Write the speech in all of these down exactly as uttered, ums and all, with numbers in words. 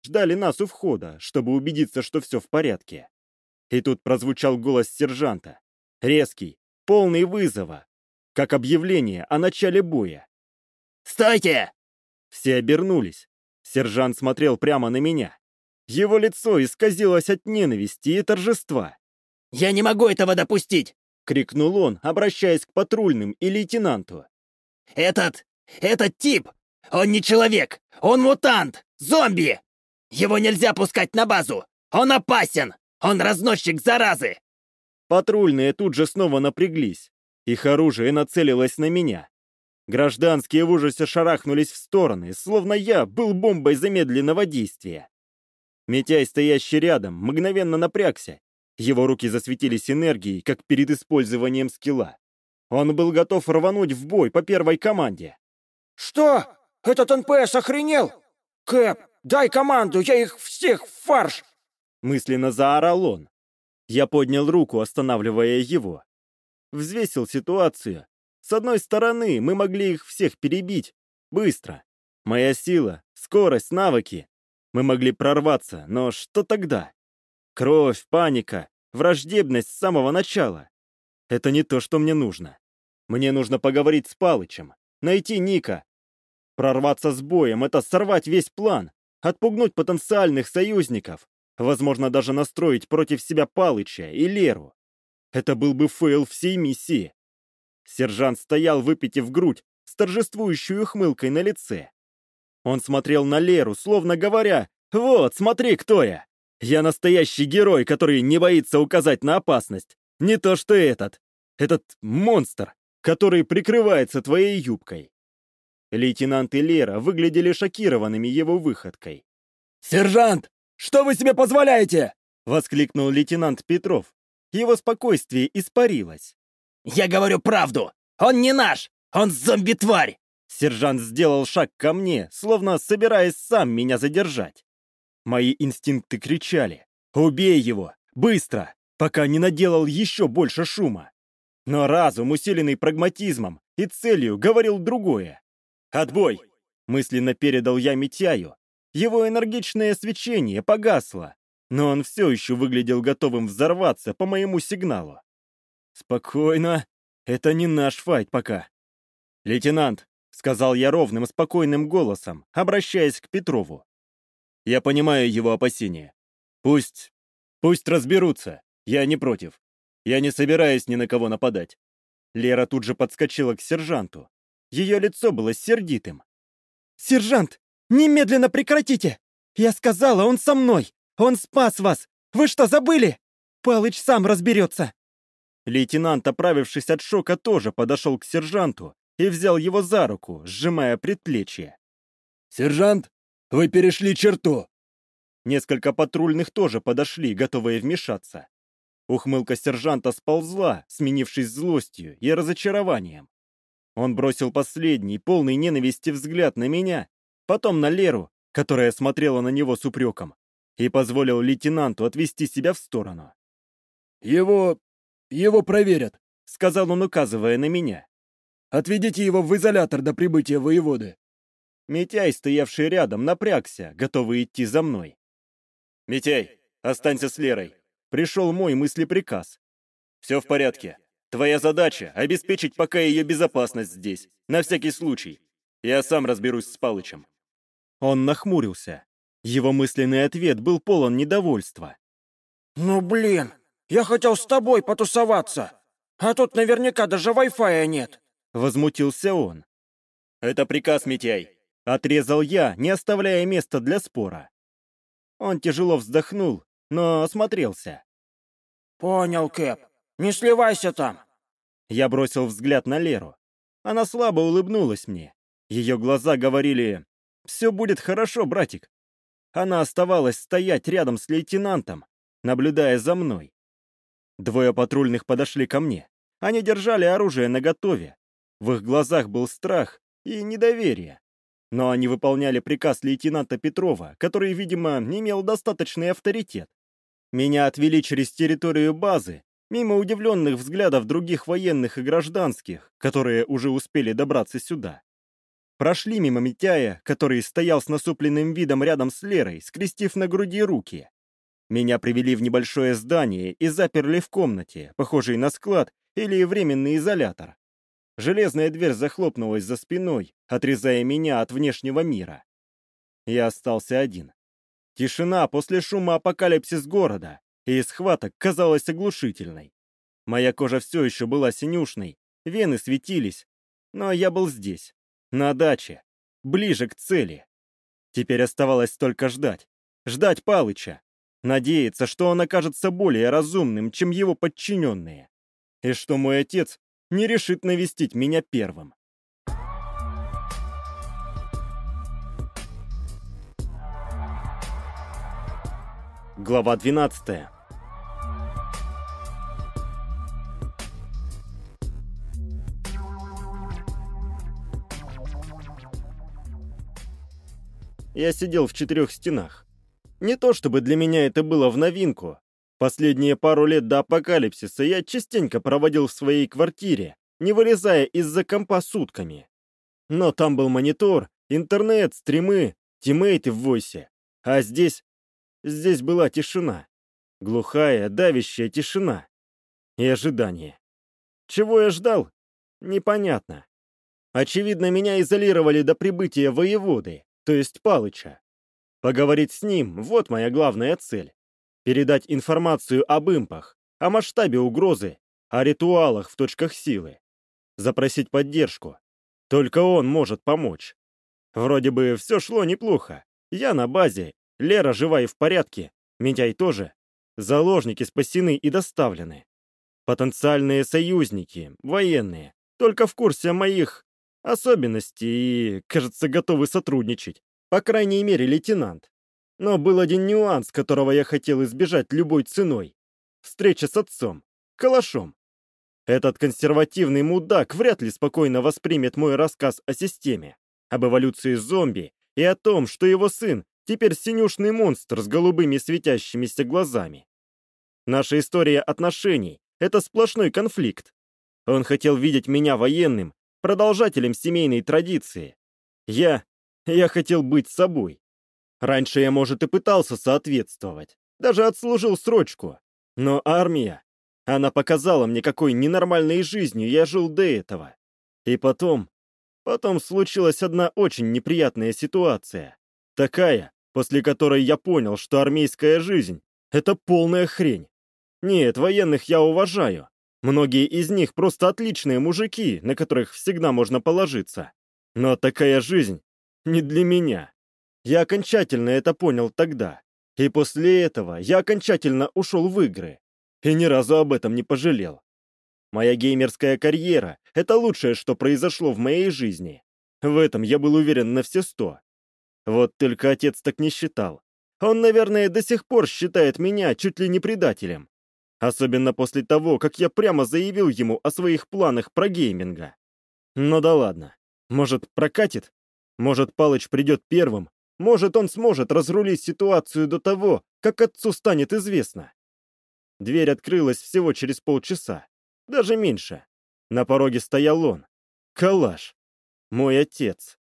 ждали нас у входа, чтобы убедиться, что все в порядке. И тут прозвучал голос сержанта. Резкий, полный вызова, как объявление о начале боя. «Стойте!» Все обернулись. Сержант смотрел прямо на меня. Его лицо исказилось от ненависти и торжества. «Я не могу этого допустить!» — крикнул он, обращаясь к патрульным и лейтенанту. «Этот... этот тип! Он не человек! Он мутант! Зомби! Его нельзя пускать на базу! Он опасен! Он разносчик заразы!» Патрульные тут же снова напряглись. Их оружие нацелилось на меня. Гражданские в ужасе шарахнулись в стороны, словно я был бомбой замедленного действия. Митяй, стоящий рядом, мгновенно напрягся. Его руки засветились энергией, как перед использованием скилла. Он был готов рвануть в бой по первой команде. «Что? Этот эн пэ эс охренел? Кэп, дай команду, я их всех в фарш!» Мысленно заорал он. Я поднял руку, останавливая его. Взвесил ситуацию. С одной стороны, мы могли их всех перебить. Быстро. Моя сила, скорость, навыки. Мы могли прорваться, но что тогда? Кровь, паника, враждебность с самого начала. Это не то, что мне нужно. Мне нужно поговорить с Палычем, найти Ника. Прорваться с боем — это сорвать весь план, отпугнуть потенциальных союзников, возможно, даже настроить против себя Палыча и Леру. Это был бы фейл всей миссии. Сержант стоял, выпитив грудь, с торжествующей ухмылкой на лице. Он смотрел на Леру, словно говоря: «Вот, смотри, кто я! Я настоящий герой, который не боится указать на опасность. Не то что этот. Этот монстр, который прикрывается твоей юбкой». Лейтенант и Лера выглядели шокированными его выходкой. «Сержант, что вы себе позволяете?» — воскликнул лейтенант Петров. Его спокойствие испарилось. «Я говорю правду! Он не наш! Он зомби-тварь!» Сержант сделал шаг ко мне, словно собираясь сам меня задержать. Мои инстинкты кричали: «Убей его! Быстро! Пока не наделал еще больше шума!» Но разум, усиленный прагматизмом и целью, говорил другое. «Отбой!» — мысленно передал я Митяю. Его энергичное свечение погасло, но он все еще выглядел готовым взорваться по моему сигналу. «Спокойно. Это не наш файт пока». «Лейтенант», — сказал я ровным, спокойным голосом, обращаясь к Петрову. «Я понимаю его опасения. Пусть... пусть разберутся. Я не против. Я не собираюсь ни на кого нападать». Лера тут же подскочила к сержанту. Ее лицо было сердитым. «Сержант, немедленно прекратите! Я сказала, он со мной! Он спас вас! Вы что, забыли? Палыч сам разберется!» Лейтенант, оправившись от шока, тоже подошел к сержанту и взял его за руку, сжимая предплечье. «Сержант, вы перешли черту!» Несколько патрульных тоже подошли, готовые вмешаться. Ухмылка сержанта сползла, сменившись злостью и разочарованием. Он бросил последний, полный ненависти взгляд на меня, потом на Леру, которая смотрела на него с упреком, и позволил лейтенанту отвести себя в сторону. «Его... его проверят», — сказал он, указывая на меня. «Отведите его в изолятор до прибытия воеводы». Митяй, стоявший рядом, напрягся, готовый идти за мной. «Митяй, останься с Лерой», — пришел мой мыслеприказ. «Все в порядке. Твоя задача — обеспечить пока ее безопасность здесь, на всякий случай. Я сам разберусь с Палычем». Он нахмурился. Его мысленный ответ был полон недовольства. «Ну блин, я хотел с тобой потусоваться, а тут наверняка даже вай-фая нет!» Возмутился он. «Это приказ, Митяй!» Отрезал я, не оставляя места для спора. Он тяжело вздохнул, но осмотрелся. «Понял, Кэп. Не сливайся там!» Я бросил взгляд на Леру. Она слабо улыбнулась мне. Ее глаза говорили: «Все будет хорошо, братик». Она оставалась стоять рядом с лейтенантом, наблюдая за мной. Двое патрульных подошли ко мне. Они держали оружие наготове. В их глазах был страх и недоверие. Но они выполняли приказ лейтенанта Петрова, который, видимо, не имел достаточный авторитет. Меня отвели через территорию базы, мимо удивленных взглядов других военных и гражданских, которые уже успели добраться сюда. Прошли мимо Митяя, который стоял с насупленным видом рядом с Лерой, скрестив на груди руки. Меня привели в небольшое здание и заперли в комнате, похожей на склад или временный изолятор. Железная дверь захлопнулась за спиной, отрезая меня от внешнего мира. Я остался один. Тишина после шума апокалипсис города и схваток казалась оглушительной. Моя кожа все еще была синюшной, вены светились, но я был здесь, на даче, ближе к цели. Теперь оставалось только ждать. Ждать Палыча. Надеяться, что он окажется более разумным, чем его подчиненные. И что мой отец не решит навестить меня первым. Глава двенадцатая. Я сидел в четырех стенах. Не то чтобы для меня это было в новинку. Последние пару лет до апокалипсиса я частенько проводил в своей квартире, не вылезая из-за компа сутками. Но там был монитор, интернет, стримы, тиммейты в войсе. А здесь... здесь была тишина. Глухая, давящая тишина. И ожидание. Чего я ждал? Непонятно. Очевидно, меня изолировали до прибытия воеводы, то есть Палыча. Поговорить с ним — вот моя главная цель. Передать информацию об импах, о масштабе угрозы, о ритуалах в точках силы. Запросить поддержку. Только он может помочь. Вроде бы все шло неплохо. Я на базе, Лера жива и в порядке, Митяй тоже. Заложники спасены и доставлены. Потенциальные союзники, военные, только в курсе моих особенностей и, кажется, готовы сотрудничать. По крайней мере, лейтенант. Но был один нюанс, которого я хотел избежать любой ценой. Встреча с отцом, Калашом. Этот консервативный мудак вряд ли спокойно воспримет мой рассказ о системе, об эволюции зомби и о том, что его сын теперь синюшный монстр с голубыми светящимися глазами. Наша история отношений — это сплошной конфликт. Он хотел видеть меня военным, продолжателем семейной традиции. Я... я хотел быть собой. Раньше я, может, и пытался соответствовать, даже отслужил срочку. Но армия, она показала мне, какой ненормальной жизнью я жил до этого. И потом... потом случилась одна очень неприятная ситуация. Такая, после которой я понял, что армейская жизнь — это полная хрень. Нет, военных я уважаю. Многие из них просто отличные мужики, на которых всегда можно положиться. Но такая жизнь не для меня. Я окончательно это понял тогда. И после этого я окончательно ушел в игры. И ни разу об этом не пожалел. Моя геймерская карьера — это лучшее, что произошло в моей жизни. В этом я был уверен на все сто. Вот только отец так не считал. Он, наверное, до сих пор считает меня чуть ли не предателем. Особенно после того, как я прямо заявил ему о своих планах про гейминга. Ну да ладно. Может, прокатит? Может, Палыч придет первым? Может, он сможет разрулить ситуацию до того, как отцу станет известно. Дверь открылась всего через полчаса. Даже меньше. На пороге стоял он. Калаш. Мой отец.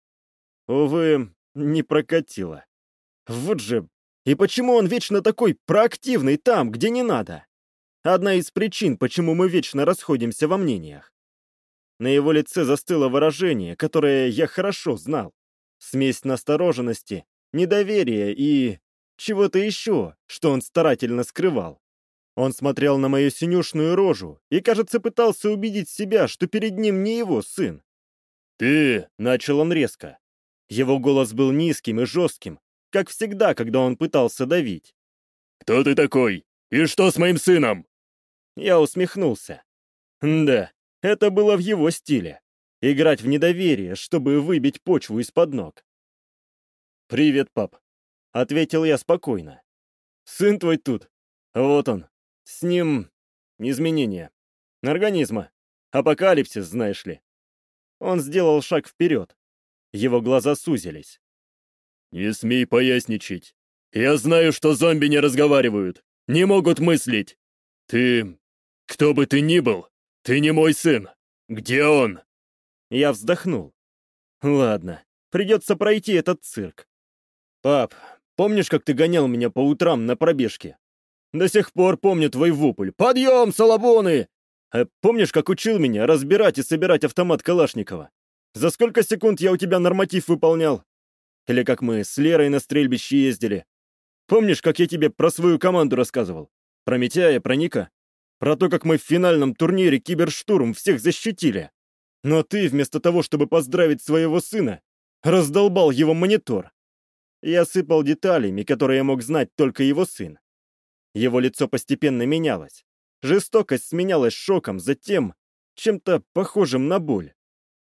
Увы, не прокатило. Вот же... И почему он вечно такой проактивный там, где не надо? Одна из причин, почему мы вечно расходимся во мнениях. На его лице застыло выражение, которое я хорошо знал. Смесь настороженности, недоверия и... чего-то еще, что он старательно скрывал. Он смотрел на мою синюшную рожу и, кажется, пытался убедить себя, что перед ним не его сын. «Ты!» — начал он резко. Его голос был низким и жестким, как всегда, когда он пытался давить. «Кто ты такой? И что с моим сыном?» Я усмехнулся. Да, это было в его стиле. Играть в недоверие, чтобы выбить почву из-под ног. «Привет, пап», — ответил я спокойно. «Сын твой тут. Вот он. С ним изменения. Организма. Апокалипсис, знаешь ли». Он сделал шаг вперед. Его глаза сузились. «Не смей поясничать. Я знаю, что зомби не разговаривают, не могут мыслить. Ты... кто бы ты ни был, ты не мой сын. Где он?» Я вздохнул. «Ладно, Придется пройти этот цирк. Пап, помнишь, как ты гонял меня по утрам на пробежке? До сих пор помню твой вопль. «Подъем, салабоны!» А помнишь, как учил меня разбирать и собирать автомат Калашникова? За сколько секунд я у тебя норматив выполнял? Или как мы с Лерой на стрельбище ездили? Помнишь, как я тебе про свою команду рассказывал? Про Митяя, про Ника? Про то, как мы в финальном турнире Киберштурм всех защитили? Но ты, вместо того, чтобы поздравить своего сына, раздолбал его монитор. Я сыпал деталями, которые мог знать только его сын. Его лицо постепенно менялось. Жестокость сменялась шоком, затем чем-то похожим на боль.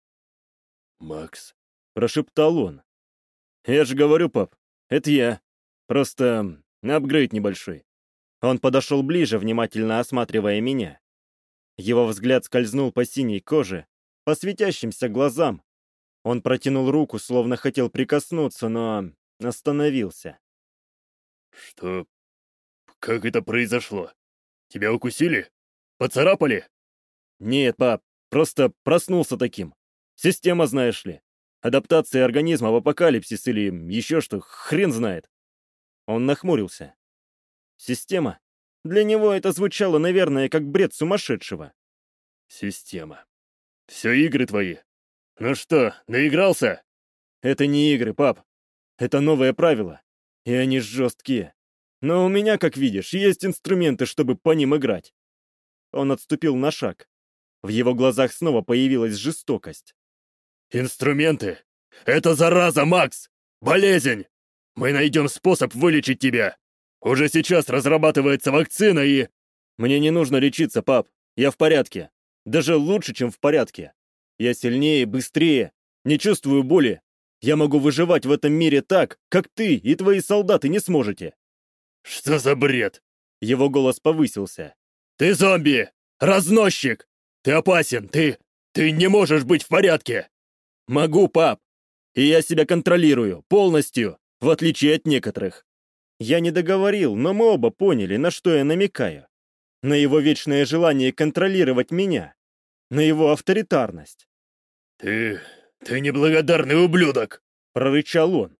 «Макс», — прошептал он. «Я же говорю, пап, это я. Просто апгрейд небольшой». Он подошел ближе, внимательно осматривая меня. Его взгляд скользнул по синей коже, по светящимся глазам. Он протянул руку, словно хотел прикоснуться, но остановился. «Что? Как это произошло? Тебя укусили? Поцарапали?» «Нет, пап, просто проснулся таким. Система, знаешь ли. Адаптация организма в апокалипсис или еще что, хрен знает». Он нахмурился. «Система?» Для него это звучало, наверное, как бред сумасшедшего. «Система. Все игры твои. Ну что, наигрался?» «Это не игры, пап. Это новые правила. И они жесткие. Но у меня, как видишь, есть инструменты, чтобы по ним играть». Он отступил на шаг. В его глазах снова появилась жестокость. «Инструменты? Это зараза, Макс! Болезнь! Мы найдем способ вылечить тебя! Уже сейчас разрабатывается вакцина и...» «Мне не нужно лечиться, пап. Я в порядке. Даже лучше, чем в порядке. Я сильнее, быстрее, не чувствую боли. Я могу выживать в этом мире так, как ты и твои солдаты не сможете». «Что за бред?» Его голос повысился. «Ты зомби! Разносчик! Ты опасен! Ты... ты не можешь быть в порядке!» «Могу, пап. И я себя контролирую, полностью, в отличие от некоторых». Я не договорил, но мы оба поняли, на что я намекаю. На его вечное желание контролировать меня. На его авторитарность. «Ты... ты неблагодарный ублюдок!» — прорычал он.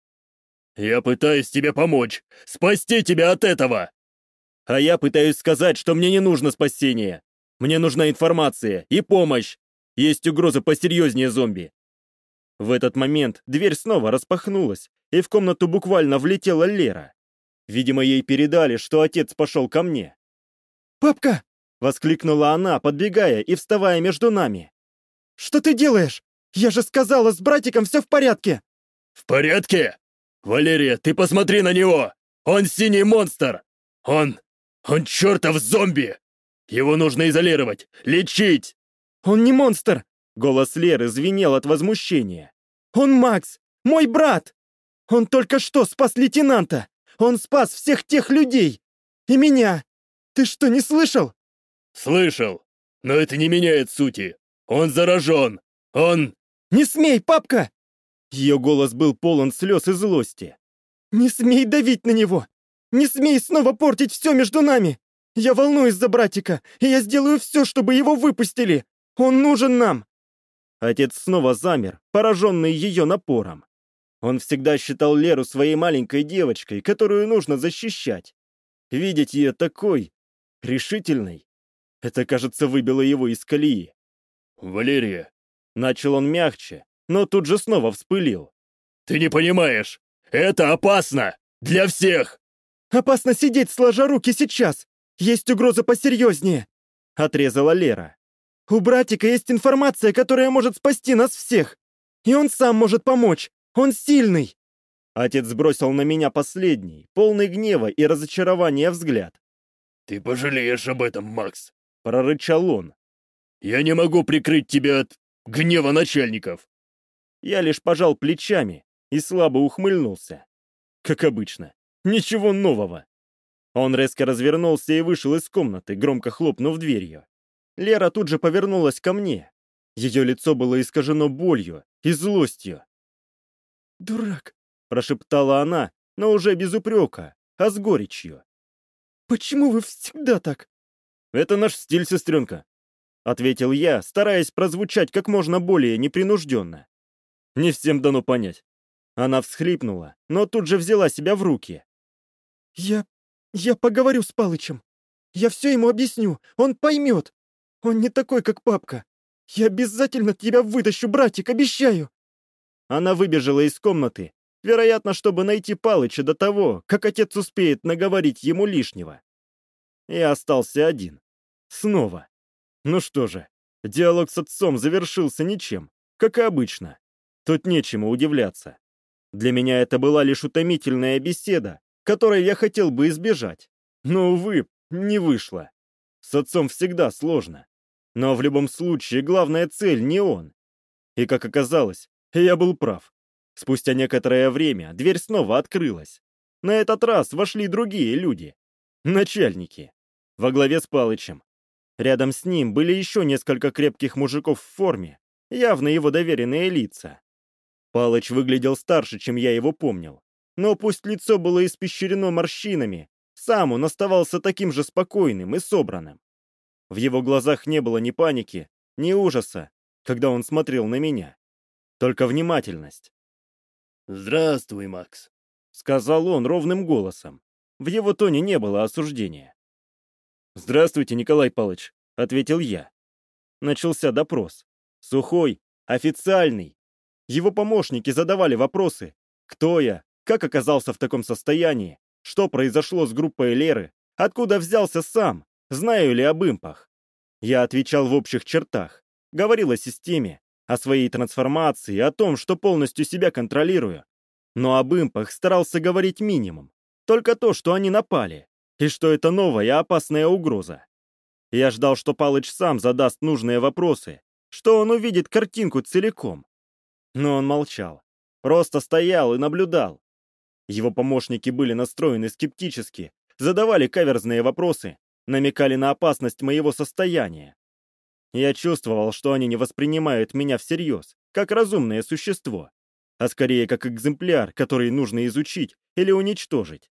«Я пытаюсь тебе помочь, спасти тебя от этого!» «А я пытаюсь сказать, что мне не нужно спасение. Мне нужна информация и помощь. Есть угроза посерьезнее зомби». В этот момент дверь снова распахнулась, и в комнату буквально влетела Лера. Видимо, ей передали, что отец пошел ко мне. «Папка!» — воскликнула она, подбегая и вставая между нами. «Что ты делаешь? Я же сказала, с братиком все в порядке!» «В порядке? Валерия, ты посмотри на него! Он синий монстр! Он... он чертов зомби! Его нужно изолировать, лечить!» «Он не монстр!» — голос Леры звенел от возмущения. «Он Макс! Мой брат! Он только что спас лейтенанта! Он спас всех тех людей! И меня! Ты что, не слышал?» «Слышал, но это не меняет сути. Он заражен! Он...» «Не смей, папка!» Ее голос был полон слез и злости. «Не смей давить на него! Не смей снова портить все между нами! Я волнуюсь за братика, и я сделаю все, чтобы его выпустили! Он нужен нам!» Отец снова замер, пораженный ее напором. Он всегда считал Леру своей маленькой девочкой, которую нужно защищать. Видеть ее такой, решительной, это, кажется, выбило его из колеи. «Валерия!» Начал он мягче, но тут же снова вспылил. «Ты не понимаешь! Это опасно! Для всех!» «Опасно сидеть, сложа руки сейчас! Есть угроза посерьезнее!» — отрезала Лера. «У братика есть информация, которая может спасти нас всех! И он сам может помочь! Он сильный!» Отец бросил на меня последний, полный гнева и разочарования взгляд. «Ты пожалеешь об этом, Макс!» — прорычал он. «Я не могу прикрыть тебя от гнева начальников!» Я лишь пожал плечами и слабо ухмыльнулся. Как обычно, ничего нового. Он резко развернулся и вышел из комнаты, громко хлопнув дверью. Лера тут же повернулась ко мне. Ее лицо было искажено болью и злостью. «Дурак!» — прошептала она, но уже без упрека, а с горечью. «Почему вы всегда так?» «Это наш стиль, сестренка», — ответил я, стараясь прозвучать как можно более непринужденно. «Не всем дано понять. Она всхлипнула, но тут же взяла себя в руки. Я... я поговорю с Палычем. Я все ему объясню, он поймет. Он не такой, как папка. Я обязательно тебя вытащу, братик, обещаю. Она выбежала из комнаты, вероятно, чтобы найти Палыча до того, как отец успеет наговорить ему лишнего. Я остался один. Снова. Ну что же, диалог с отцом завершился ничем, как и обычно. Тут нечему удивляться. Для меня это была лишь утомительная беседа, которой я хотел бы избежать. Но, увы, не вышло. С отцом всегда сложно. Но в любом случае главная цель не он. И, как оказалось, я был прав. Спустя некоторое время дверь снова открылась. На этот раз вошли другие люди. Начальники. Во главе с Палычем. Рядом с ним были еще несколько крепких мужиков в форме, явно его доверенные лица. Палыч выглядел старше, чем я его помнил. Но пусть лицо было испещрено морщинами, сам он оставался таким же спокойным и собранным. В его глазах не было ни паники, ни ужаса, когда он смотрел на меня. Только внимательность. «Здравствуй, Макс», — сказал он ровным голосом. В его тоне не было осуждения. «Здравствуйте, Николай Павлович», — ответил я. Начался допрос. Сухой, официальный. Его помощники задавали вопросы. Кто я? Как оказался в таком состоянии? Что произошло с группой Леры? Откуда взялся сам? Знаю ли об импах? Я отвечал в общих чертах. Говорил о системе, о своей трансформации, о том, что полностью себя контролирую. Но об импах старался говорить минимум. Только то, что они напали, и что это новая опасная угроза. Я ждал, что Палыч сам задаст нужные вопросы, что он увидит картинку целиком. Но он молчал, просто стоял и наблюдал. Его помощники были настроены скептически, задавали каверзные вопросы, намекали на опасность моего состояния. Я чувствовал, что они не воспринимают меня всерьез, как разумное существо, а скорее как экземпляр, который нужно изучить или уничтожить.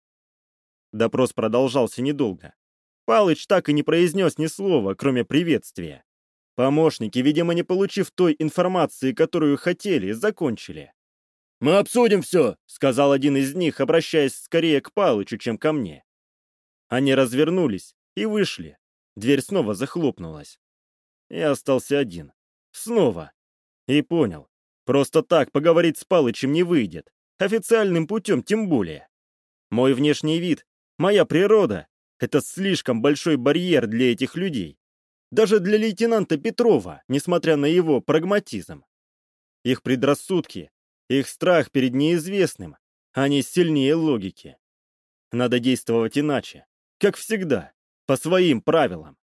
Допрос продолжался недолго. Палыч так и не произнес ни слова, кроме приветствия. Помощники, видимо, не получив той информации, которую хотели, закончили. «Мы обсудим все», — сказал один из них, обращаясь скорее к Палычу, чем ко мне. Они развернулись и вышли. Дверь снова захлопнулась. Я остался один. Снова. И понял. Просто так поговорить с Палычем не выйдет. Официальным путем тем более. Мой внешний вид, моя природа — это слишком большой барьер для этих людей. Даже для лейтенанта Петрова, несмотря на его прагматизм. Их предрассудки, их страх перед неизвестным, они сильнее логики. Надо действовать иначе, как всегда, по своим правилам.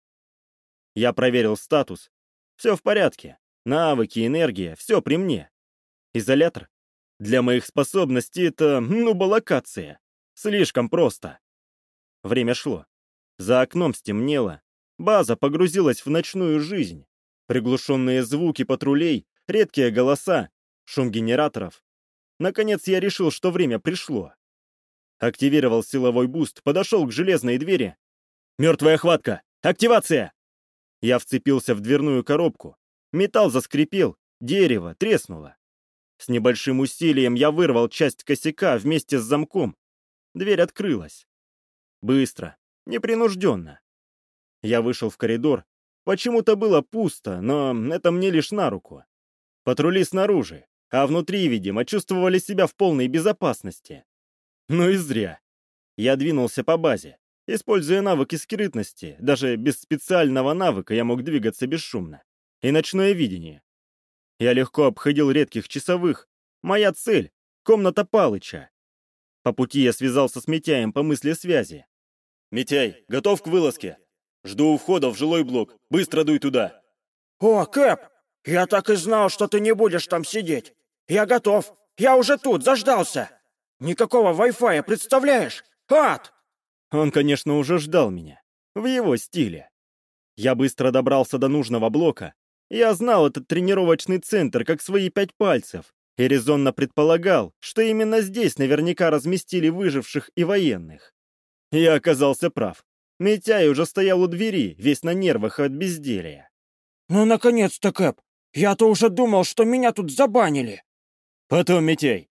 Я проверил статус. Все в порядке. Навыки, энергия, все при мне. Изолятор? Для моих способностей это, ну, баллокация. Слишком просто. Время шло. За окном стемнело. База погрузилась в ночную жизнь. Приглушенные звуки патрулей, редкие голоса, шум генераторов. Наконец я решил, что время пришло. Активировал силовой буст, подошел к железной двери. «Мертвая хватка! Активация!» Я вцепился в дверную коробку. Металл заскрипел, дерево треснуло. С небольшим усилием я вырвал часть косяка вместе с замком. Дверь открылась. Быстро, непринужденно. Я вышел в коридор. Почему-то было пусто, но это мне лишь на руку. Патрули снаружи, а внутри, видимо, чувствовали себя в полной безопасности. Ну и зря. Я двинулся по базе. Используя навыки скрытности, даже без специального навыка я мог двигаться бесшумно. И ночное видение. Я легко обходил редких часовых. Моя цель — комната Палыча. По пути я связался с Митяем по мысли связи. «Митяй, готов к вылазке? Жду у входа в жилой блок. Быстро дуй туда». О, Кэп, я так и знал, что ты не будешь там сидеть. Я готов. Я уже тут, заждался. Никакого Wi-Fi, представляешь? Ад! Он, конечно, уже ждал меня. В его стиле. Я быстро добрался до нужного блока. Я знал этот тренировочный центр как свои пять пальцев и резонно предполагал, что именно здесь наверняка разместили выживших и военных. Я оказался прав. Митяй уже стоял у двери, весь на нервах от безделья. Ну, наконец-то, Кэп. Я-то уже думал, что меня тут забанили. Потом, Митяй,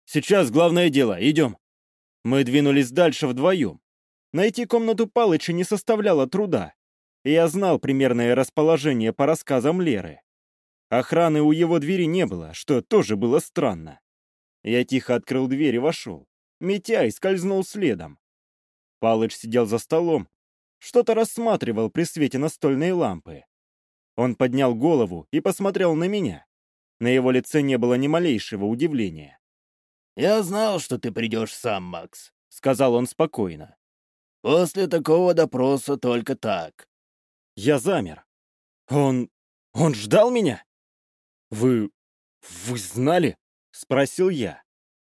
Сейчас главное дело, идем. Мы двинулись дальше вдвоем. Найти комнату Палыча не составляло труда. И я знал примерное расположение по рассказам Леры. Охраны у его двери не было, что тоже было странно. Я тихо открыл дверь и вошел. Митяй скользнул следом. Палыч сидел за столом, что-то рассматривал при свете настольной лампы. Он поднял голову и посмотрел на меня. На его лице не было ни малейшего удивления. «Я знал, что ты придешь сам, Макс», — сказал он спокойно. «После такого допроса только так». Я замер. Он... он ждал меня? Вы... вы знали? — спросил я.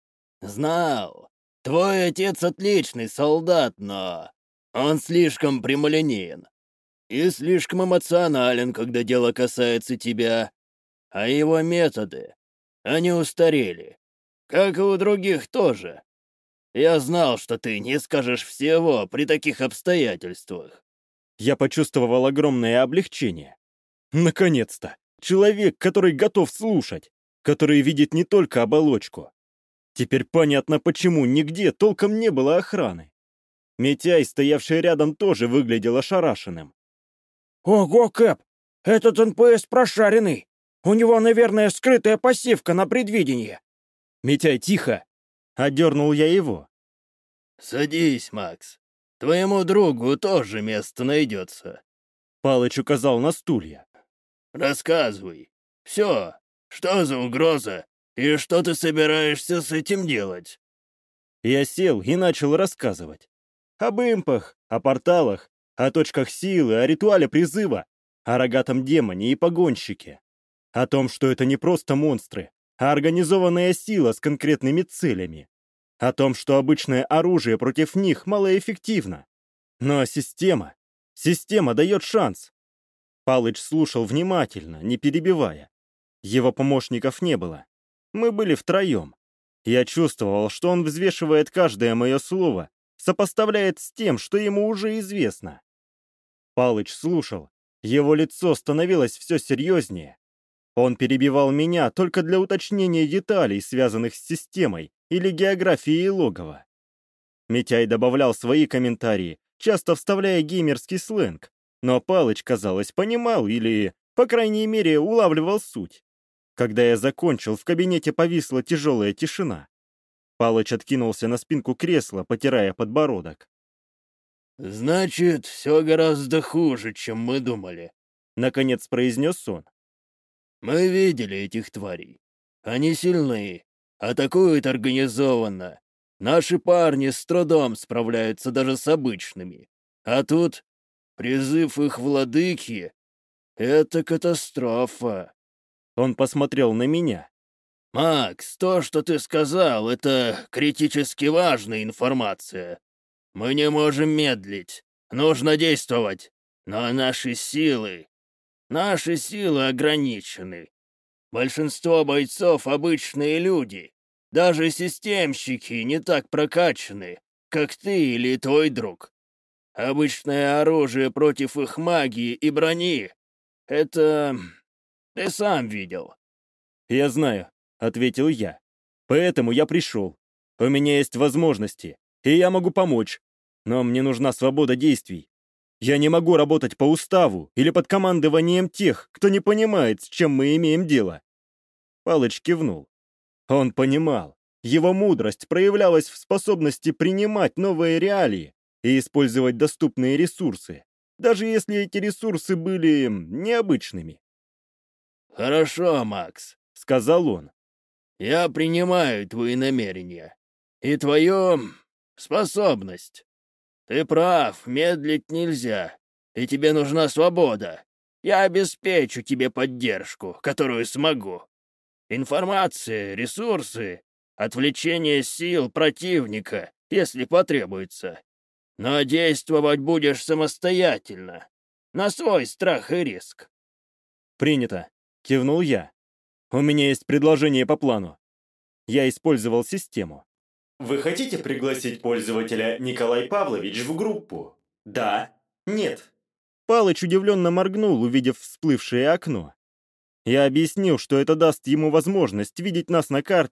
«Знал. Твой отец отличный солдат, но он слишком прямолинеен и слишком эмоционален, когда дело касается тебя. А его методы, они устарели. Как и у других тоже. Я знал, что ты не скажешь всего при таких обстоятельствах». Я почувствовал огромное облегчение. Наконец-то! Человек, который готов слушать, который видит не только оболочку. Теперь понятно, почему нигде толком не было охраны. Митяй, стоявший рядом, тоже выглядел ошарашенным. Ого, Кэп! Этот эн пэ эс прошаренный! У него, наверное, скрытая пассивка на предвидение. «Митяй, тихо!» — одернул я его. «Садись, Макс. Твоему другу тоже место найдется». Палыч указал на стулья. «Рассказывай. Все. Что за угроза? И что ты собираешься с этим делать?» Я сел и начал рассказывать. Об импах, о порталах, о точках силы, о ритуале призыва, о рогатом демоне и погонщике. О том, что это не просто монстры, а организованная сила с конкретными целями. О том, что обычное оружие против них малоэффективно. Но система... Система дает шанс. Палыч слушал внимательно, не перебивая. Его помощников не было. Мы были втроем. Я чувствовал, что он взвешивает каждое мое слово, сопоставляет с тем, что ему уже известно. Палыч слушал. Его лицо становилось все серьезнее. Он перебивал меня только для уточнения деталей, связанных с системой или географией логова. Митяй добавлял свои комментарии, часто вставляя геймерский сленг, но Палыч, казалось, понимал или, по крайней мере, улавливал суть. Когда я закончил, в кабинете повисла тяжелая тишина. Палыч откинулся на спинку кресла, потирая подбородок. «Значит, все гораздо хуже, чем мы думали», — наконец произнес он. «Мы видели этих тварей. Они сильны, атакуют организованно. Наши парни с трудом справляются даже с обычными. А тут призыв их владыки — это катастрофа». Он посмотрел на меня. «Макс, то, что ты сказал, это критически важная информация. Мы не можем медлить. Нужно действовать. Но наши силы... Наши силы ограничены. Большинство бойцов — обычные люди. Даже системщики не так прокачаны, как ты или твой друг. Обычное оружие против их магии и брони — это... Ты сам видел». «Я знаю», — ответил я. «Поэтому я пришел. У меня есть возможности, и я могу помочь. Но мне нужна свобода действий. Я не могу работать по уставу или под командованием тех, кто не понимает, с чем мы имеем дело». Палыч кивнул. Он понимал. Его мудрость проявлялась в способности принимать новые реалии и использовать доступные ресурсы, даже если эти ресурсы были необычными. «Хорошо, Макс», — сказал он. «Я принимаю твои намерения и твою способность. Ты прав, медлить нельзя, и тебе нужна свобода. Я обеспечу тебе поддержку, которую смогу. Информация, ресурсы, отвлечение сил противника, если потребуется. Но действовать будешь самостоятельно, на свой страх и риск». «Принято», — кивнул я. «У меня есть предложение по плану». Я использовал систему. Вы хотите пригласить пользователя Николай Павлович в группу? Да? Нет? Палыч удивленно моргнул, увидев всплывшее окно. Я объяснил, что это даст ему возможность видеть нас на карте,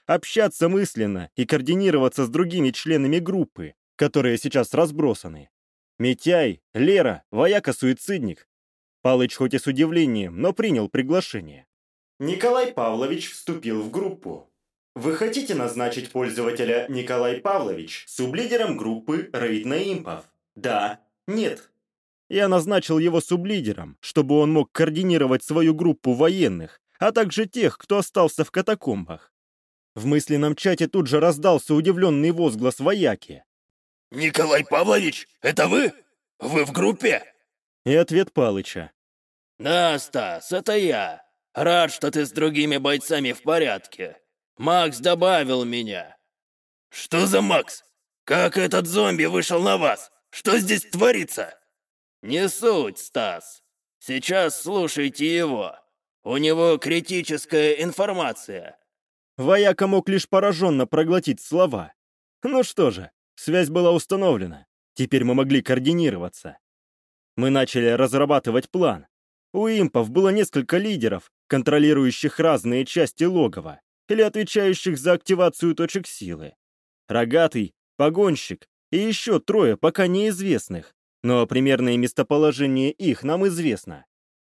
общаться мысленно и координироваться с другими членами группы, которые сейчас разбросаны. Митяй, Лера, вояка-суицидник. Палыч хоть и с удивлением, но принял приглашение. Николай Павлович вступил в группу. Вы хотите назначить пользователя Николай Павлович сублидером группы «Рейд на импов»? Да, нет. Я назначил его сублидером, чтобы он мог координировать свою группу военных, а также тех, кто остался в катакомбах. В мысленном чате тут же раздался удивленный возглас вояки. «Николай Павлович, это вы? Вы в группе?» И ответ Палыча. «Да, Стас, это я. Рад, что ты с другими бойцами в порядке. Макс добавил меня». «Что за Макс? Как этот зомби вышел на вас? Что здесь творится?» «Не суть, Стас. Сейчас слушайте его. У него критическая информация». Вояка мог лишь пораженно проглотить слова. Ну что же, связь была установлена. Теперь мы могли координироваться. Мы начали разрабатывать план. У импов было несколько лидеров, контролирующих разные части логова или отвечающих за активацию точек силы. Рогатый, погонщик и еще трое пока неизвестных, но примерное местоположение их нам известно.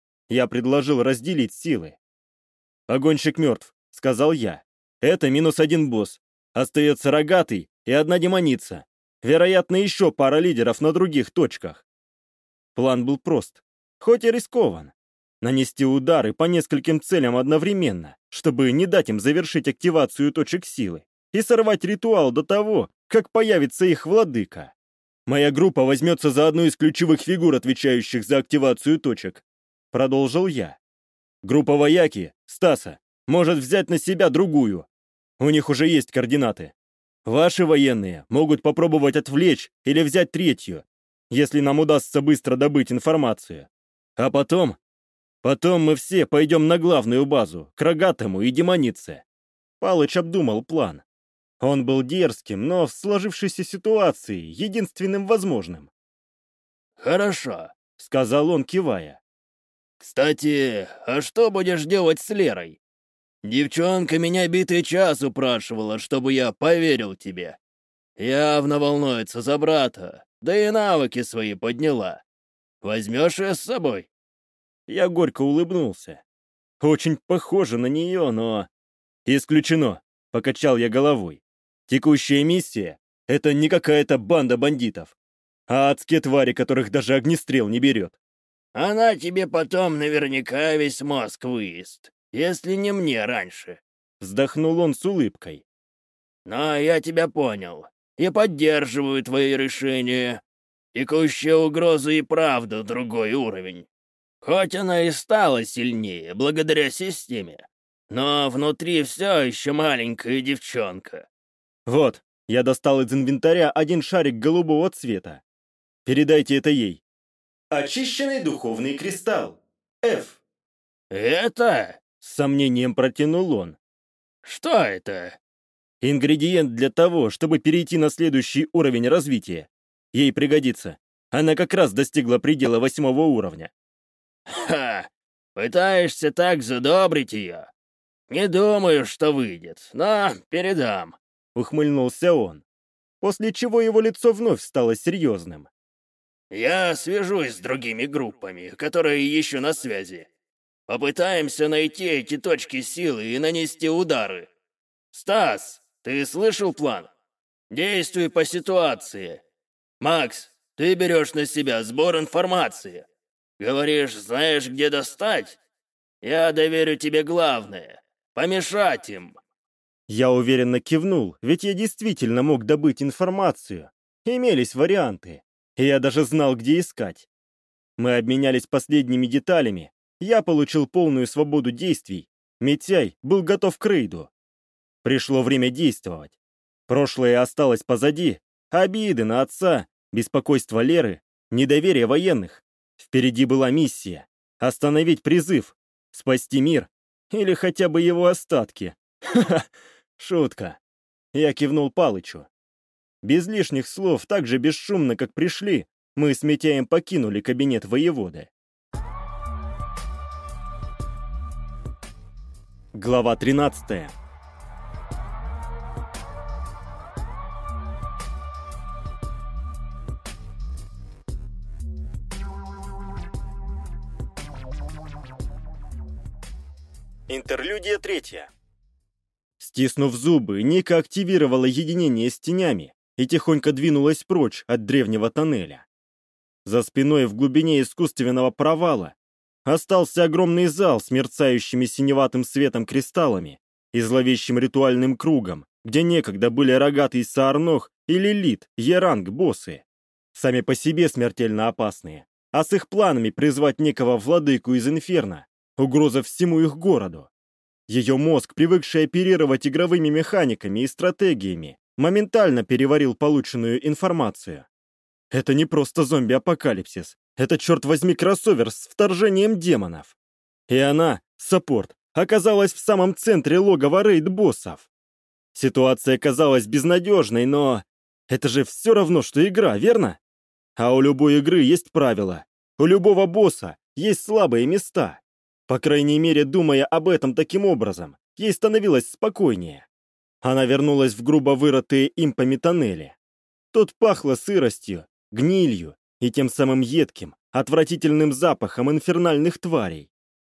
Я предложил разделить силы. «Погонщик мертв», — сказал я. «Это минус один босс. Остается Рогатый и одна демоница. Вероятно, еще пара лидеров на других точках». План был прост, хоть и рискован. Нанести удары по нескольким целям одновременно, чтобы не дать им завершить активацию точек силы и сорвать ритуал до того, как появится их владыка. «Моя группа возьмется за одну из ключевых фигур, отвечающих за активацию точек», — продолжил я. «Группа вояки, Стаса, может взять на себя другую. У них уже есть координаты. Ваши военные могут попробовать отвлечь или взять третью, если нам удастся быстро добыть информацию. А потом... Потом мы все пойдем на главную базу, к Рогатому и демонице». Палыч обдумал план. Он был дерзким, но в сложившейся ситуации единственным возможным. «Хорошо», — сказал он, кивая. «Кстати, а что будешь делать с Лерой? Девчонка меня битый час упрашивала, чтобы я поверил тебе. Явно волнуется за брата, да и навыки свои подняла. Возьмешь ее с собой?» Я горько улыбнулся. Очень похоже на нее, но... «Исключено», — покачал я головой. «Текущая миссия — это не какая-то банда бандитов, а адские твари, которых даже огнестрел не берет». «Она тебе потом наверняка весь мозг выест, если не мне раньше», — вздохнул он с улыбкой. «Но я тебя понял и поддерживаю твои решения. Текущая угроза и правда другой уровень. Хоть она и стала сильнее благодаря системе, но внутри все еще маленькая девчонка». «Вот», — я достал из инвентаря один шарик голубого цвета. «Передайте это ей». Очищенный духовный кристалл. F. «Это?» — с сомнением протянул он. «Что это?» «Ингредиент для того, чтобы перейти на следующий уровень развития. Ей пригодится. Она как раз достигла предела восьмого уровня». «Ха! Пытаешься так задобрить ее? Не думаю, что выйдет, но передам», — ухмыльнулся он, после чего его лицо вновь стало серьезным. «Я свяжусь с другими группами, которые еще на связи. Попытаемся найти эти точки силы и нанести удары. Стас, ты слышал план? Действуй по ситуации. Макс, ты берешь на себя сбор информации. Говоришь, знаешь, где достать? Я доверю тебе главное — помешать им». Я уверенно кивнул, ведь я действительно мог добыть информацию. Имелись варианты, и я даже знал, где искать. Мы обменялись последними деталями, я получил полную свободу действий, Митяй был готов к рейду. Пришло время действовать. Прошлое осталось позади, обиды на отца, беспокойство Леры, недоверие военных. Впереди была миссия — остановить призыв, спасти мир или хотя бы его остатки. Ха-ха, шутка. Я кивнул Палычу. Без лишних слов, так же бесшумно, как пришли, мы с Митяем покинули кабинет воеводы. Глава тринадцатая. Интерлюдия третья. Стиснув зубы, Ника активировала единение с тенями и тихонько двинулась прочь от древнего тоннеля. За спиной в глубине искусственного провала остался огромный зал с мерцающими синеватым светом кристаллами и зловещим ритуальным кругом, где некогда были рогатый Саарнох и Лилит, Еранг, боссы. Сами по себе смертельно опасные, а с их планами призвать некого владыку из Инферно — угроза всему их городу. Ее мозг, привыкший оперировать игровыми механиками и стратегиями, моментально переварил полученную информацию. Это не просто зомби-апокалипсис, это, черт возьми, кроссовер с вторжением демонов. И она, саппорт, оказалась в самом центре логова рейд-боссов. Ситуация казалась безнадежной, но это же все равно, что игра, верно? А у любой игры есть правила, у любого босса есть слабые места. По крайней мере, думая об этом таким образом, ей становилось спокойнее. Она вернулась в грубо вырытые импами тоннели. Тут пахло сыростью, гнилью и тем самым едким, отвратительным запахом инфернальных тварей.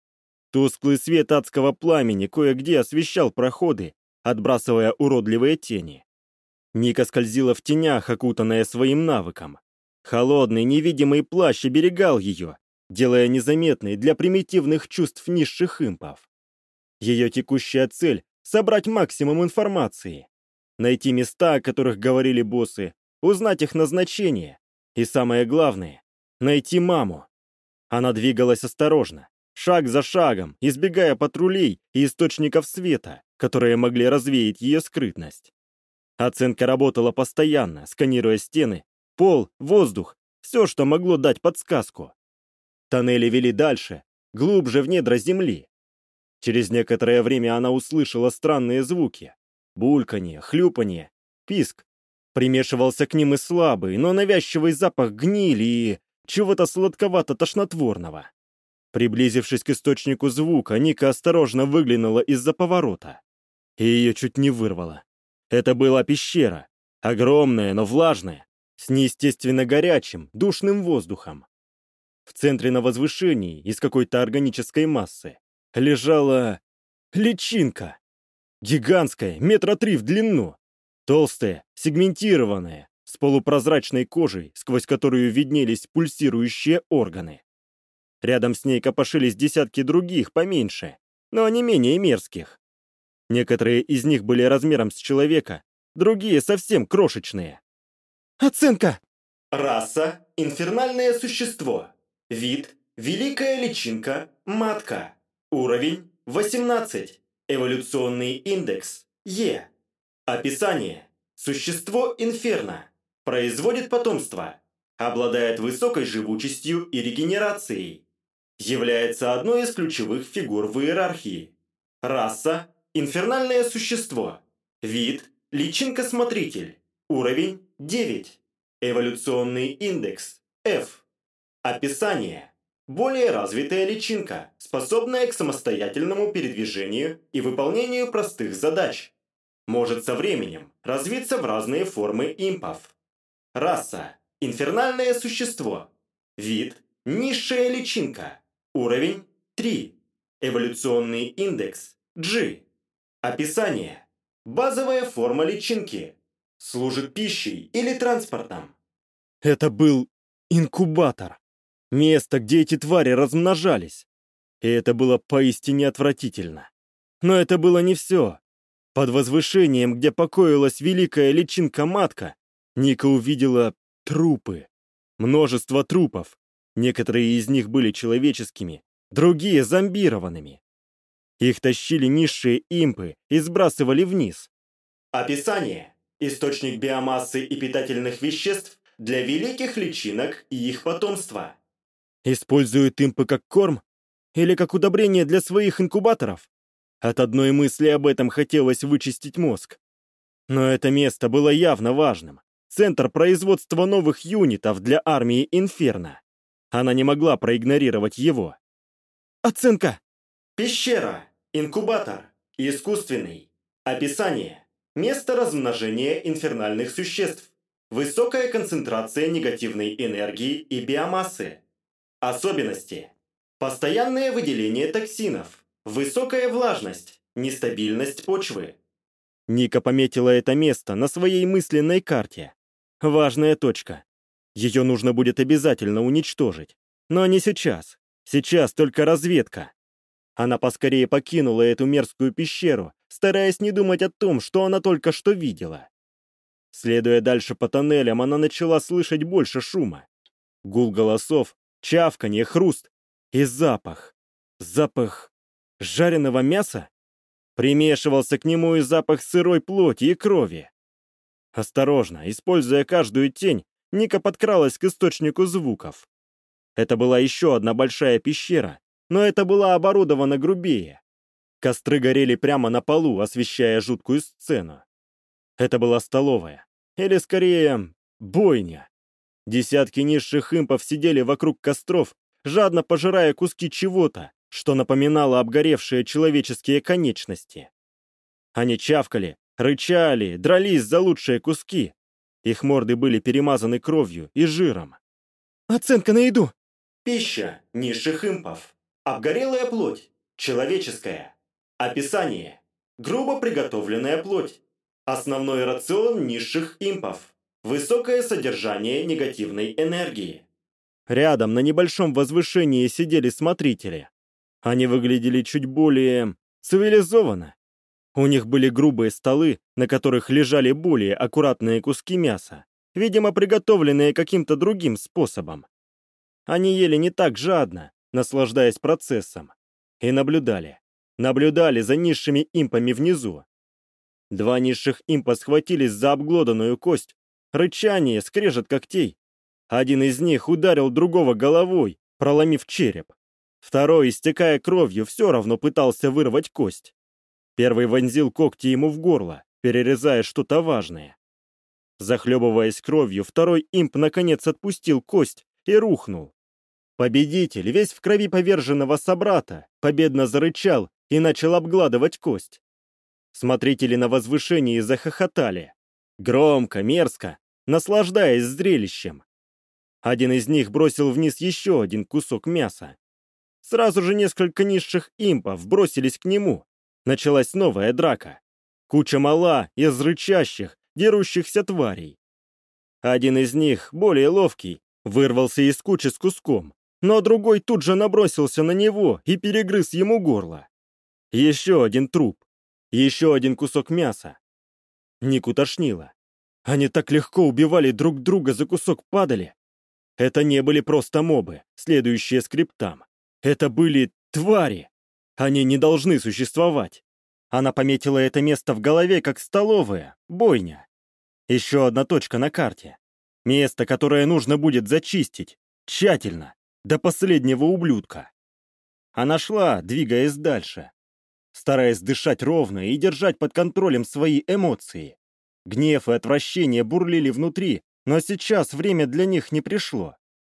Тусклый свет адского пламени кое-где освещал проходы, отбрасывая уродливые тени. Ника скользила в тенях, окутанная своим навыком. Холодный, невидимый плащ оберегал ее, делая незаметной для примитивных чувств низших импов. Ее текущая цель — собрать максимум информации, найти места, о которых говорили боссы, узнать их назначение и, самое главное, найти маму. Она двигалась осторожно, шаг за шагом, избегая патрулей и источников света, которые могли развеять ее скрытность. Оценка работала постоянно, сканируя стены, пол, воздух, все, что могло дать подсказку. Тоннели вели дальше, глубже в недра земли. Через некоторое время она услышала странные звуки. Бульканье, хлюпанье, писк. Примешивался к ним и слабый, но навязчивый запах гнили и чего-то сладковато-тошнотворного. Приблизившись к источнику звука, Ника осторожно выглянула из-за поворота. И ее чуть не вырвало. Это была пещера, огромная, но влажная, с неестественно горячим, душным воздухом. В центре на возвышении из какой-то органической массы лежала личинка. Гигантская, метра три в длину. Толстая, сегментированная, с полупрозрачной кожей, сквозь которую виднелись пульсирующие органы. Рядом с ней копошились десятки других, поменьше, но не менее мерзких. Некоторые из них были размером с человека, другие совсем крошечные. «Оценка!» Раса – инфернальное существо. Вид – великая личинка, матка. Уровень – восемнадцать. Эволюционный индекс – Е. Описание. Существо инферно. Производит потомство. Обладает высокой живучестью и регенерацией. Является одной из ключевых фигур в иерархии. Раса – инфернальное существо. Вид – личинка-смотритель. Уровень – девять. Эволюционный индекс – F. Описание. Более развитая личинка, способная к самостоятельному передвижению и выполнению простых задач. Может со временем развиться в разные формы импов. Раса – инфернальное существо. Вид – низшая личинка. Уровень – три. Эволюционный индекс – G. Описание. Базовая форма личинки. Служит пищей или транспортом. Это был инкубатор. Место, где эти твари размножались. И это было поистине отвратительно. Но это было не все. Под возвышением, где покоилась великая личинка-матка, Ника увидела трупы. Множество трупов. Некоторые из них были человеческими, другие зомбированными. Их тащили низшие импы и сбрасывали вниз. Описание. Источник биомассы и питательных веществ для великих личинок и их потомства. Используют импы как корм? Или как удобрение для своих инкубаторов? От одной мысли об этом хотелось вычистить мозг. Но это место было явно важным. Центр производства новых юнитов для армии Инферно. Она не могла проигнорировать его. Оценка! Пещера. Инкубатор. Искусственный. Описание. Место размножения инфернальных существ. Высокая концентрация негативной энергии и биомассы. Особенности. Постоянное выделение токсинов. Высокая влажность, нестабильность почвы. Ника пометила это место на своей мысленной карте. Важная точка. Ее нужно будет обязательно уничтожить. Но не сейчас. Сейчас только разведка. Она поскорее покинула эту мерзкую пещеру, стараясь не думать о том, что она только что видела. Следуя дальше по тоннелям, она начала слышать больше шума. Гул голосов, чавканье, хруст и запах. Запах жареного мяса? Примешивался к нему и запах сырой плоти и крови. Осторожно, используя каждую тень, Ника подкралась к источнику звуков. Это была еще одна большая пещера, но это была оборудована грубее. Костры горели прямо на полу, освещая жуткую сцену. Это была столовая, или скорее, бойня. Десятки низших импов сидели вокруг костров, жадно пожирая куски чего-то, что напоминало обгоревшие человеческие конечности. Они чавкали, рычали, дрались за лучшие куски. Их морды были перемазаны кровью и жиром. «Оценка на еду!» Пища низших импов. Обгорелая плоть. Человеческая. Описание. Грубо приготовленная плоть. Основной рацион низших импов. Высокое содержание негативной энергии. Рядом на небольшом возвышении сидели смотрители. Они выглядели чуть более цивилизованно. У них были грубые столы, на которых лежали более аккуратные куски мяса, видимо, приготовленные каким-то другим способом. Они ели не так жадно, наслаждаясь процессом, и наблюдали. Наблюдали за низшими импами внизу. Два низших импа схватились за обглоданную кость, рычание, скрежет когтей. Один из них ударил другого головой, проломив череп. Второй, истекая кровью, все равно пытался вырвать кость. Первый вонзил когти ему в горло, перерезая что-то важное. Захлебываясь кровью, второй имп наконец отпустил кость и рухнул. Победитель, весь в крови поверженного собрата, победно зарычал и начал обгладывать кость. Смотрители на возвышении захохотали. Громко, мерзко, наслаждаясь зрелищем. Один из них бросил вниз еще один кусок мяса. Сразу же несколько низших импов бросились к нему. Началась новая драка. Куча мала из рычащих, дерущихся тварей. Один из них, более ловкий, вырвался из кучи с куском, но другой тут же набросился на него и перегрыз ему горло. Еще один труп. Еще один кусок мяса. Нику тошнило. Они так легко убивали друг друга, за кусок падали. Это не были просто мобы, следующие скриптам. Это были твари. Они не должны существовать. Она пометила это место в голове как столовая, бойня. Еще одна точка на карте. Место, которое нужно будет зачистить. Тщательно. До последнего ублюдка. Она шла, двигаясь дальше. Стараясь дышать ровно и держать под контролем свои эмоции. Гнев и отвращение бурлили внутри, но сейчас время для них не пришло.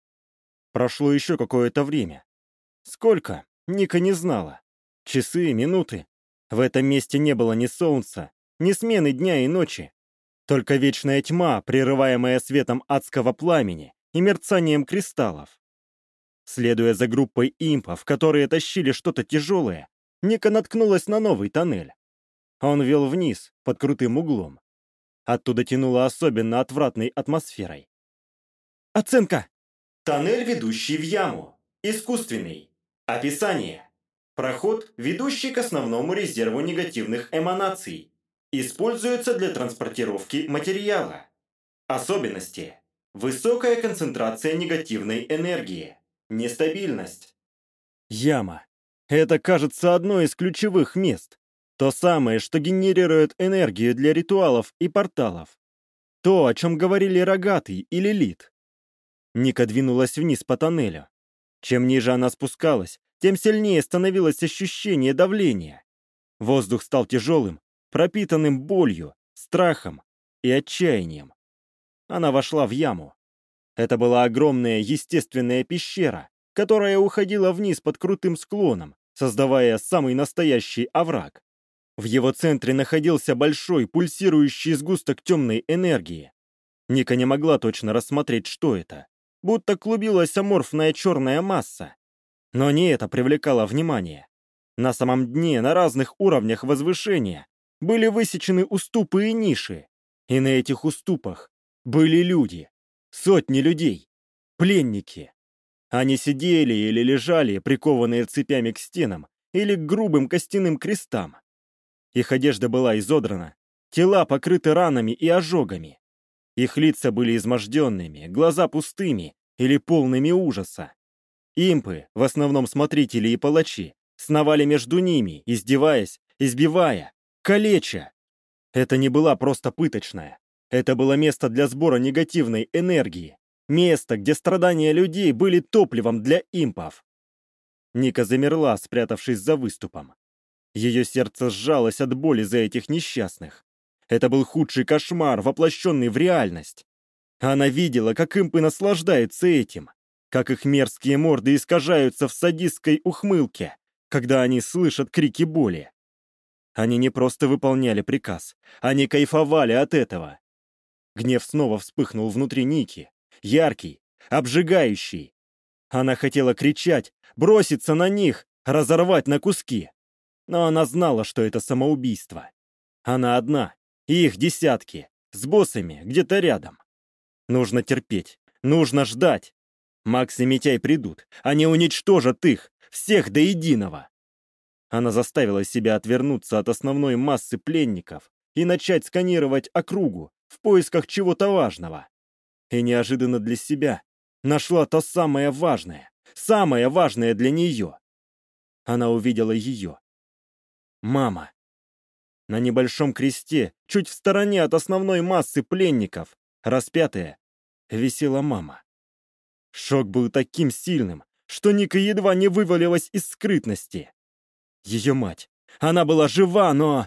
Прошло еще какое-то время. Сколько? Ника не знала. Часы, минуты. В этом месте не было ни солнца, ни смены дня и ночи. Только вечная тьма, прерываемая светом адского пламени и мерцанием кристаллов. Следуя за группой импов, которые тащили что-то тяжелое, Ника наткнулась на новый тоннель. Он вел вниз, под крутым углом. Оттуда тянуло особенно отвратной атмосферой. «Оценка!» Тоннель, ведущий в яму. Искусственный. Описание. Проход, ведущий к основному резерву негативных эманаций. Используется для транспортировки материала. Особенности. Высокая концентрация негативной энергии. Нестабильность. Яма. Это, кажется, одно из ключевых мест. То самое, что генерирует энергию для ритуалов и порталов. То, о чем говорили Рогатый и Лилит. Ника двинулась вниз по тоннелю. Чем ниже она спускалась, тем сильнее становилось ощущение давления. Воздух стал тяжелым, пропитанным болью, страхом и отчаянием. Она вошла в яму. Это была огромная естественная пещера, которая уходила вниз под крутым склоном, создавая самый настоящий овраг. В его центре находился большой пульсирующий сгусток темной энергии. Ника не могла точно рассмотреть, что это. Будто клубилась аморфная черная масса. Но не это привлекало внимание. На самом дне, на разных уровнях возвышения, были высечены уступы и ниши, и на этих уступах были люди, сотни людей, пленники. Они сидели или лежали, прикованные цепями к стенам или к грубым костяным крестам. Их одежда была изодрана, тела покрыты ранами и ожогами. Их лица были изможденными, глаза пустыми или полными ужаса. Импы, в основном смотрители и палачи, сновали между ними, издеваясь, избивая, калеча. Это не была просто пыточная. Это было место для сбора негативной энергии. Место, где страдания людей были топливом для импов. Ника замерла, спрятавшись за выступом. Ее сердце сжалось от боли за этих несчастных. Это был худший кошмар, воплощенный в реальность. Она видела, как импы наслаждаются этим, как их мерзкие морды искажаются в садистской ухмылке, когда они слышат крики боли. Они не просто выполняли приказ, они кайфовали от этого. Гнев снова вспыхнул внутри Ники, яркий, обжигающий. Она хотела кричать, броситься на них, разорвать на куски. Но она знала, что это самоубийство. Она одна, и их десятки, с боссами где-то рядом. Нужно терпеть, нужно ждать. Макс и Митяй придут, они уничтожат их, всех до единого. Она заставила себя отвернуться от основной массы пленников и начать сканировать округу в поисках чего-то важного. И неожиданно для себя нашла то самое важное, самое важное для нее. Она увидела ее. Мама. На небольшом кресте, чуть в стороне от основной массы пленников, распятая, висела мама. Шок был таким сильным, что Ника едва не вывалилась из скрытности. Ее мать. Она была жива, но...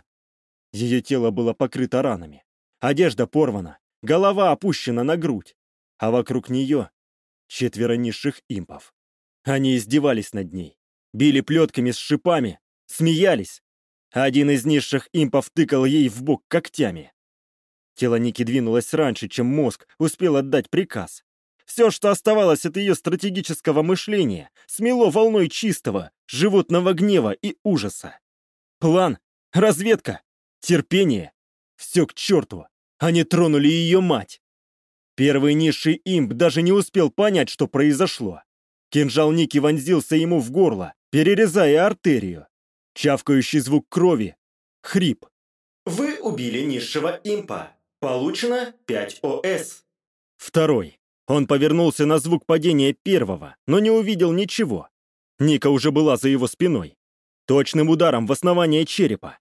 Ее тело было покрыто ранами. Одежда порвана, голова опущена на грудь, а вокруг нее четверо низших импов. Они издевались над ней, били плетками с шипами, смеялись. Один из низших импов тыкал ей в бок когтями. Тело Ники двинулось раньше, чем мозг успел отдать приказ. Все, что оставалось от ее стратегического мышления, смело волной чистого, животного гнева и ужаса. План, разведка, терпение — все к черту. Они тронули ее мать. Первый низший имп даже не успел понять, что произошло. Кинжал Ники вонзился ему в горло, перерезая артерию. Чавкающий звук крови. Хрип. Вы убили низшего импа. Получено пять О С. Второй. Он повернулся на звук падения первого, но не увидел ничего. Ника уже была за его спиной. Точным ударом в основание черепа.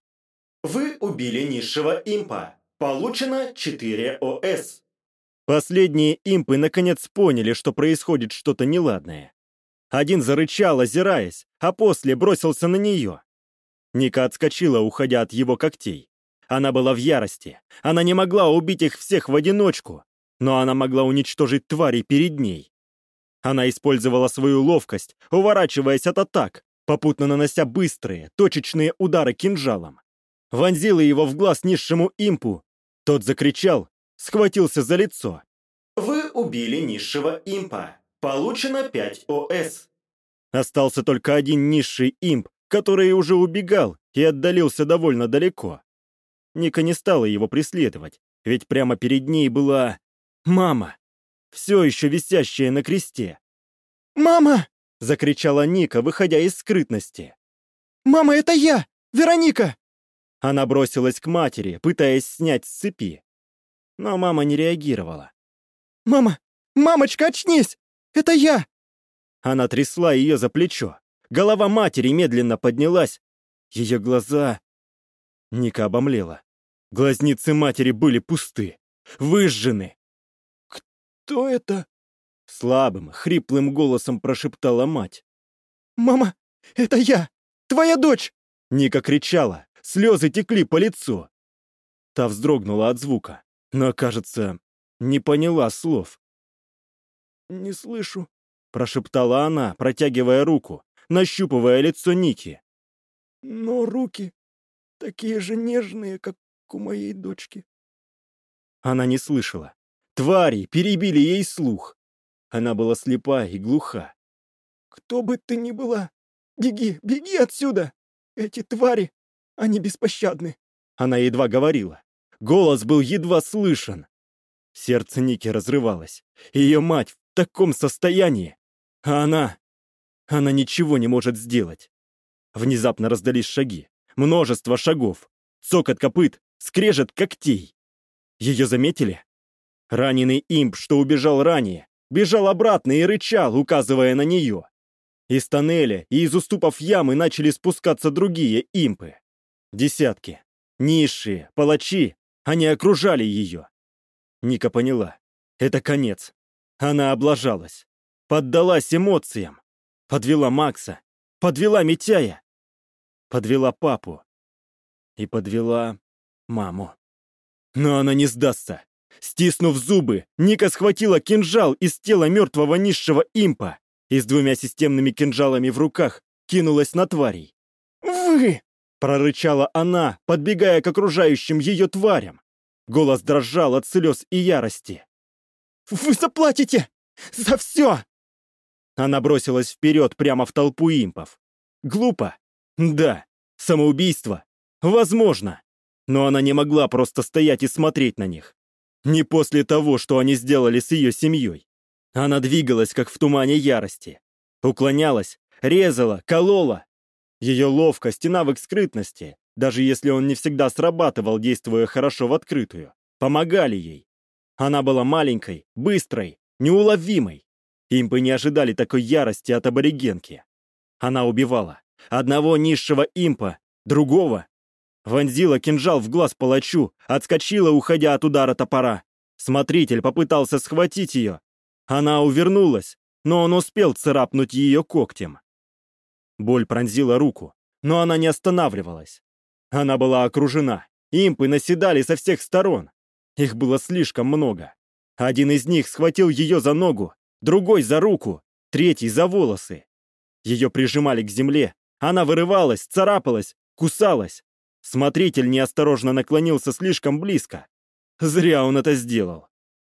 Вы убили низшего импа. Получено четыре О С. Последние импы наконец поняли, что происходит что-то неладное. Один зарычал, озираясь, а после бросился на нее. Ника отскочила, уходя от его когтей. Она была в ярости. Она не могла убить их всех в одиночку, но она могла уничтожить тварей перед ней. Она использовала свою ловкость, уворачиваясь от атак, попутно нанося быстрые, точечные удары кинжалом. Вонзила его в глаз низшему импу. Тот закричал, схватился за лицо. Вы убили низшего импа. Получено пять О С. Остался только один низший имп, который уже убегал и отдалился довольно далеко. Ника не стала его преследовать, ведь прямо перед ней была... мама, все еще висящая на кресте. «Мама!» — закричала Ника, выходя из скрытности. «Мама, это я! Вероника!» Она бросилась к матери, пытаясь снять с цепи. Но мама не реагировала. «Мама! Мамочка, очнись! Это я!» Она трясла ее за плечо. Голова матери медленно поднялась. Ее глаза... Ника обомлела. Глазницы матери были пусты, выжжены. «Кто это?» Слабым, хриплым голосом прошептала мать. «Мама, это я! Твоя дочь!» Ника кричала, слезы текли по лицу. Та вздрогнула от звука, но, кажется, не поняла слов. «Не слышу», — прошептала она, протягивая руку, нащупывая лицо Ники. «Но руки такие же нежные, как у моей дочки». Она не слышала. Твари перебили ей слух. Она была слепа и глуха. «Кто бы ты ни была, беги, беги отсюда!» Эти твари, они беспощадны. Она едва говорила. Голос был едва слышен. Сердце Ники разрывалось. Ее мать в таком состоянии. А она... Она ничего не может сделать. Внезапно раздались шаги. Множество шагов. Цокот копыт, скрежет когтей. Ее заметили? Раненый имп, что убежал ранее, бежал обратно и рычал, указывая на нее. Из тоннеля и из уступов ямы начали спускаться другие импы. Десятки. Низшие, палачи. Они окружали ее. Ника поняла. Это конец. Она облажалась. Поддалась эмоциям. Подвела Макса. Подвела Митяя. Подвела папу. И подвела маму. Но она не сдастся. Стиснув зубы, Ника схватила кинжал из тела мертвого низшего импа и с двумя системными кинжалами в руках кинулась на тварей. «Вы!» — прорычала она, подбегая к окружающим ее тварям. Голос дрожал от слез и ярости. «Вы заплатите! За все!» Она бросилась вперед прямо в толпу импов. Глупо? Да. Самоубийство? Возможно. Но она не могла просто стоять и смотреть на них. Не после того, что они сделали с ее семьей. Она двигалась, как в тумане ярости. Уклонялась, резала, колола. Ее ловкость и навык скрытности, даже если он не всегда срабатывал, действуя хорошо в открытую, помогали ей. Она была маленькой, быстрой, неуловимой. Импы не ожидали такой ярости от аборигенки. Она убивала. Одного низшего импа, другого. Вонзила кинжал в глаз палачу, отскочила, уходя от удара топора. Смотритель попытался схватить ее. Она увернулась, но он успел царапнуть ее когтем. Боль пронзила руку, но она не останавливалась. Она была окружена. Импы наседали со всех сторон. Их было слишком много. Один из них схватил ее за ногу, другой за руку, третий за волосы. Ее прижимали к земле. Она вырывалась, царапалась, кусалась. Смотритель неосторожно наклонился слишком близко. Зря он это сделал.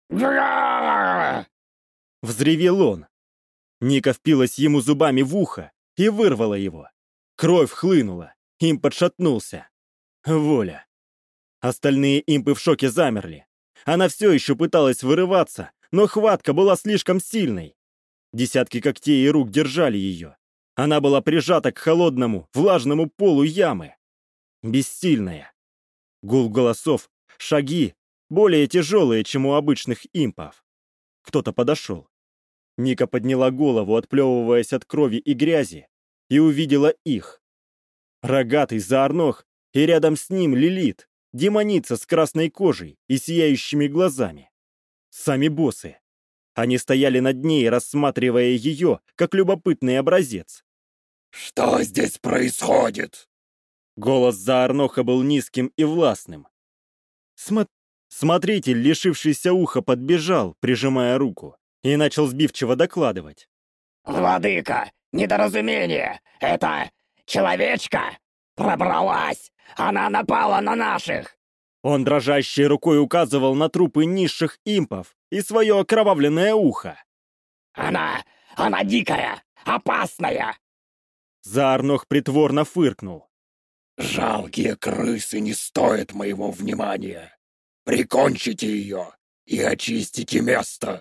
Взревел он. Ника впилась ему зубами в ухо и вырвала его. Кровь хлынула. Имп отшатнулся. Воля. Остальные импы в шоке замерли. Она все еще пыталась вырываться, но хватка была слишком сильной. Десятки когтей и рук держали ее. Она была прижата к холодному, влажному полу ямы. Бессильная. Гул голосов, шаги, более тяжелые, чем у обычных импов. Кто-то подошел. Ника подняла голову, отплевываясь от крови и грязи, и увидела их. Рогатый Заарнох, и рядом с ним Лилит, демоница с красной кожей и сияющими глазами. Сами боссы. Они стояли над ней, рассматривая ее, как любопытный образец. «Что здесь происходит?» Голос Заарноха был низким и властным. Смо... Смотритель, лишившийся уха, подбежал, прижимая руку, и начал сбивчиво докладывать. «Владыка, недоразумение! Это человечка пробралась! Она напала на наших!» Он дрожащей рукой указывал на трупы низших импов и свое окровавленное ухо. «Она... она дикая! Опасная!» Заарнох притворно фыркнул. «Жалкие крысы не стоят моего внимания. Прикончите ее и очистите место!»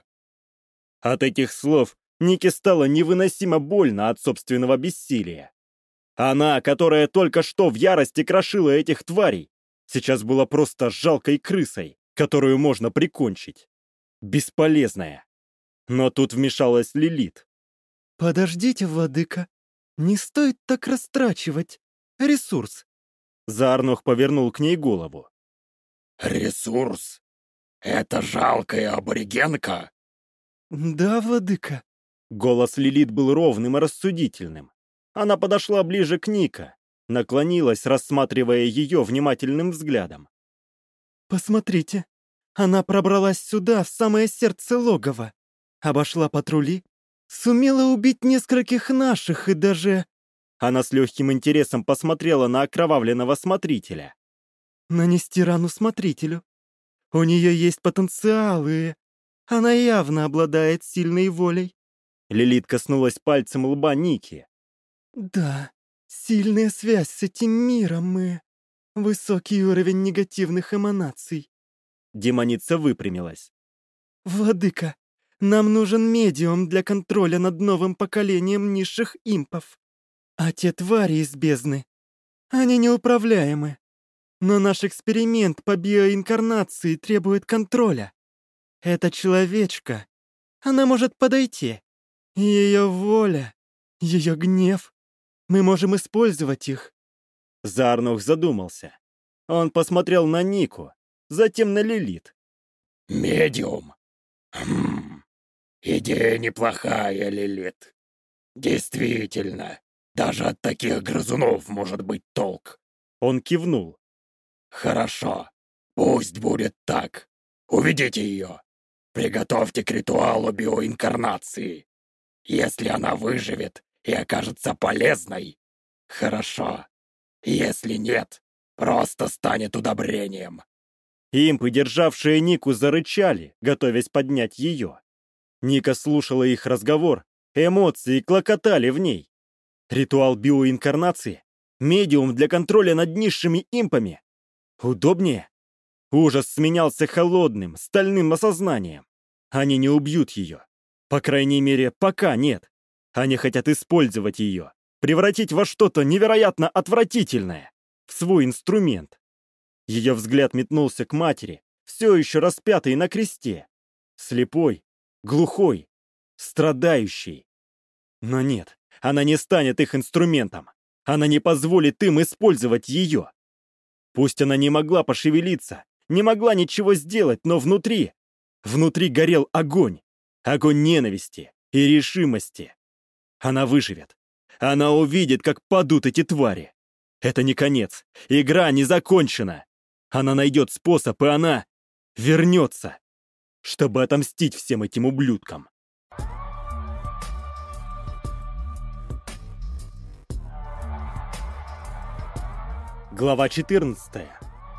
От этих слов Нике стало невыносимо больно от собственного бессилия. Она, которая только что в ярости крошила этих тварей, сейчас была просто жалкой крысой, которую можно прикончить. Бесполезная. Но тут вмешалась Лилит. «Подождите, владыка. Не стоит так растрачивать ресурс». Заарнох повернул к ней голову. «Ресурс? Это жалкая аборигенка?» «Да, владыка». Голос Лилит был ровным и рассудительным. Она подошла ближе к Ника, наклонилась, рассматривая ее внимательным взглядом. «Посмотрите, она пробралась сюда, в самое сердце логова, обошла патрули, сумела убить нескольких наших и даже...» Она с легким интересом посмотрела на окровавленного смотрителя. «Нанести рану смотрителю. У нее есть потенциал, и она явно обладает сильной волей». Лилит коснулась пальцем лба Ники. «Да, Сильная связь с этим миром мы... Высокий уровень негативных эманаций. Демоница выпрямилась. Владыка, нам нужен медиум для контроля над новым поколением низших импов. А те твари из бездны, они неуправляемы. Но наш эксперимент по биоинкарнации требует контроля. Эта человечка, она может подойти. Ее воля, ее гнев. Мы можем использовать их. Зарнух задумался. Он посмотрел на Нику, затем на Лилит. Медиум. Хм. Идея неплохая, Лилит. Действительно, даже от таких грызунов может быть толк. Он кивнул. Хорошо. Пусть будет так. Уведите ее. Приготовьте к ритуалу биоинкарнации. Если она выживет и окажется полезной, хорошо. Если нет, просто станет удобрением. Импы, державшие Нику, зарычали, готовясь поднять ее. Ника слушала их разговор, эмоции клокотали в ней. Ритуал биоинкарнации? Медиум для контроля над низшими импами? Удобнее? Ужас сменялся холодным, стальным осознанием. Они не убьют ее. По крайней мере, пока нет. Они хотят использовать ее, превратить во что-то невероятно отвратительное, в свой инструмент. Ее взгляд метнулся к матери, все еще распятой на кресте. Слепой, глухой, страдающий. Но нет, она не станет их инструментом. Она не позволит им использовать ее. Пусть она не могла пошевелиться, не могла ничего сделать, но внутри, внутри горел огонь. Огонь ненависти и решимости. Она выживет. Она увидит, как падут эти твари. Это не конец. Игра не закончена. Она найдет способ, и она вернется, чтобы отомстить всем этим ублюдкам. Глава четырнадцатая.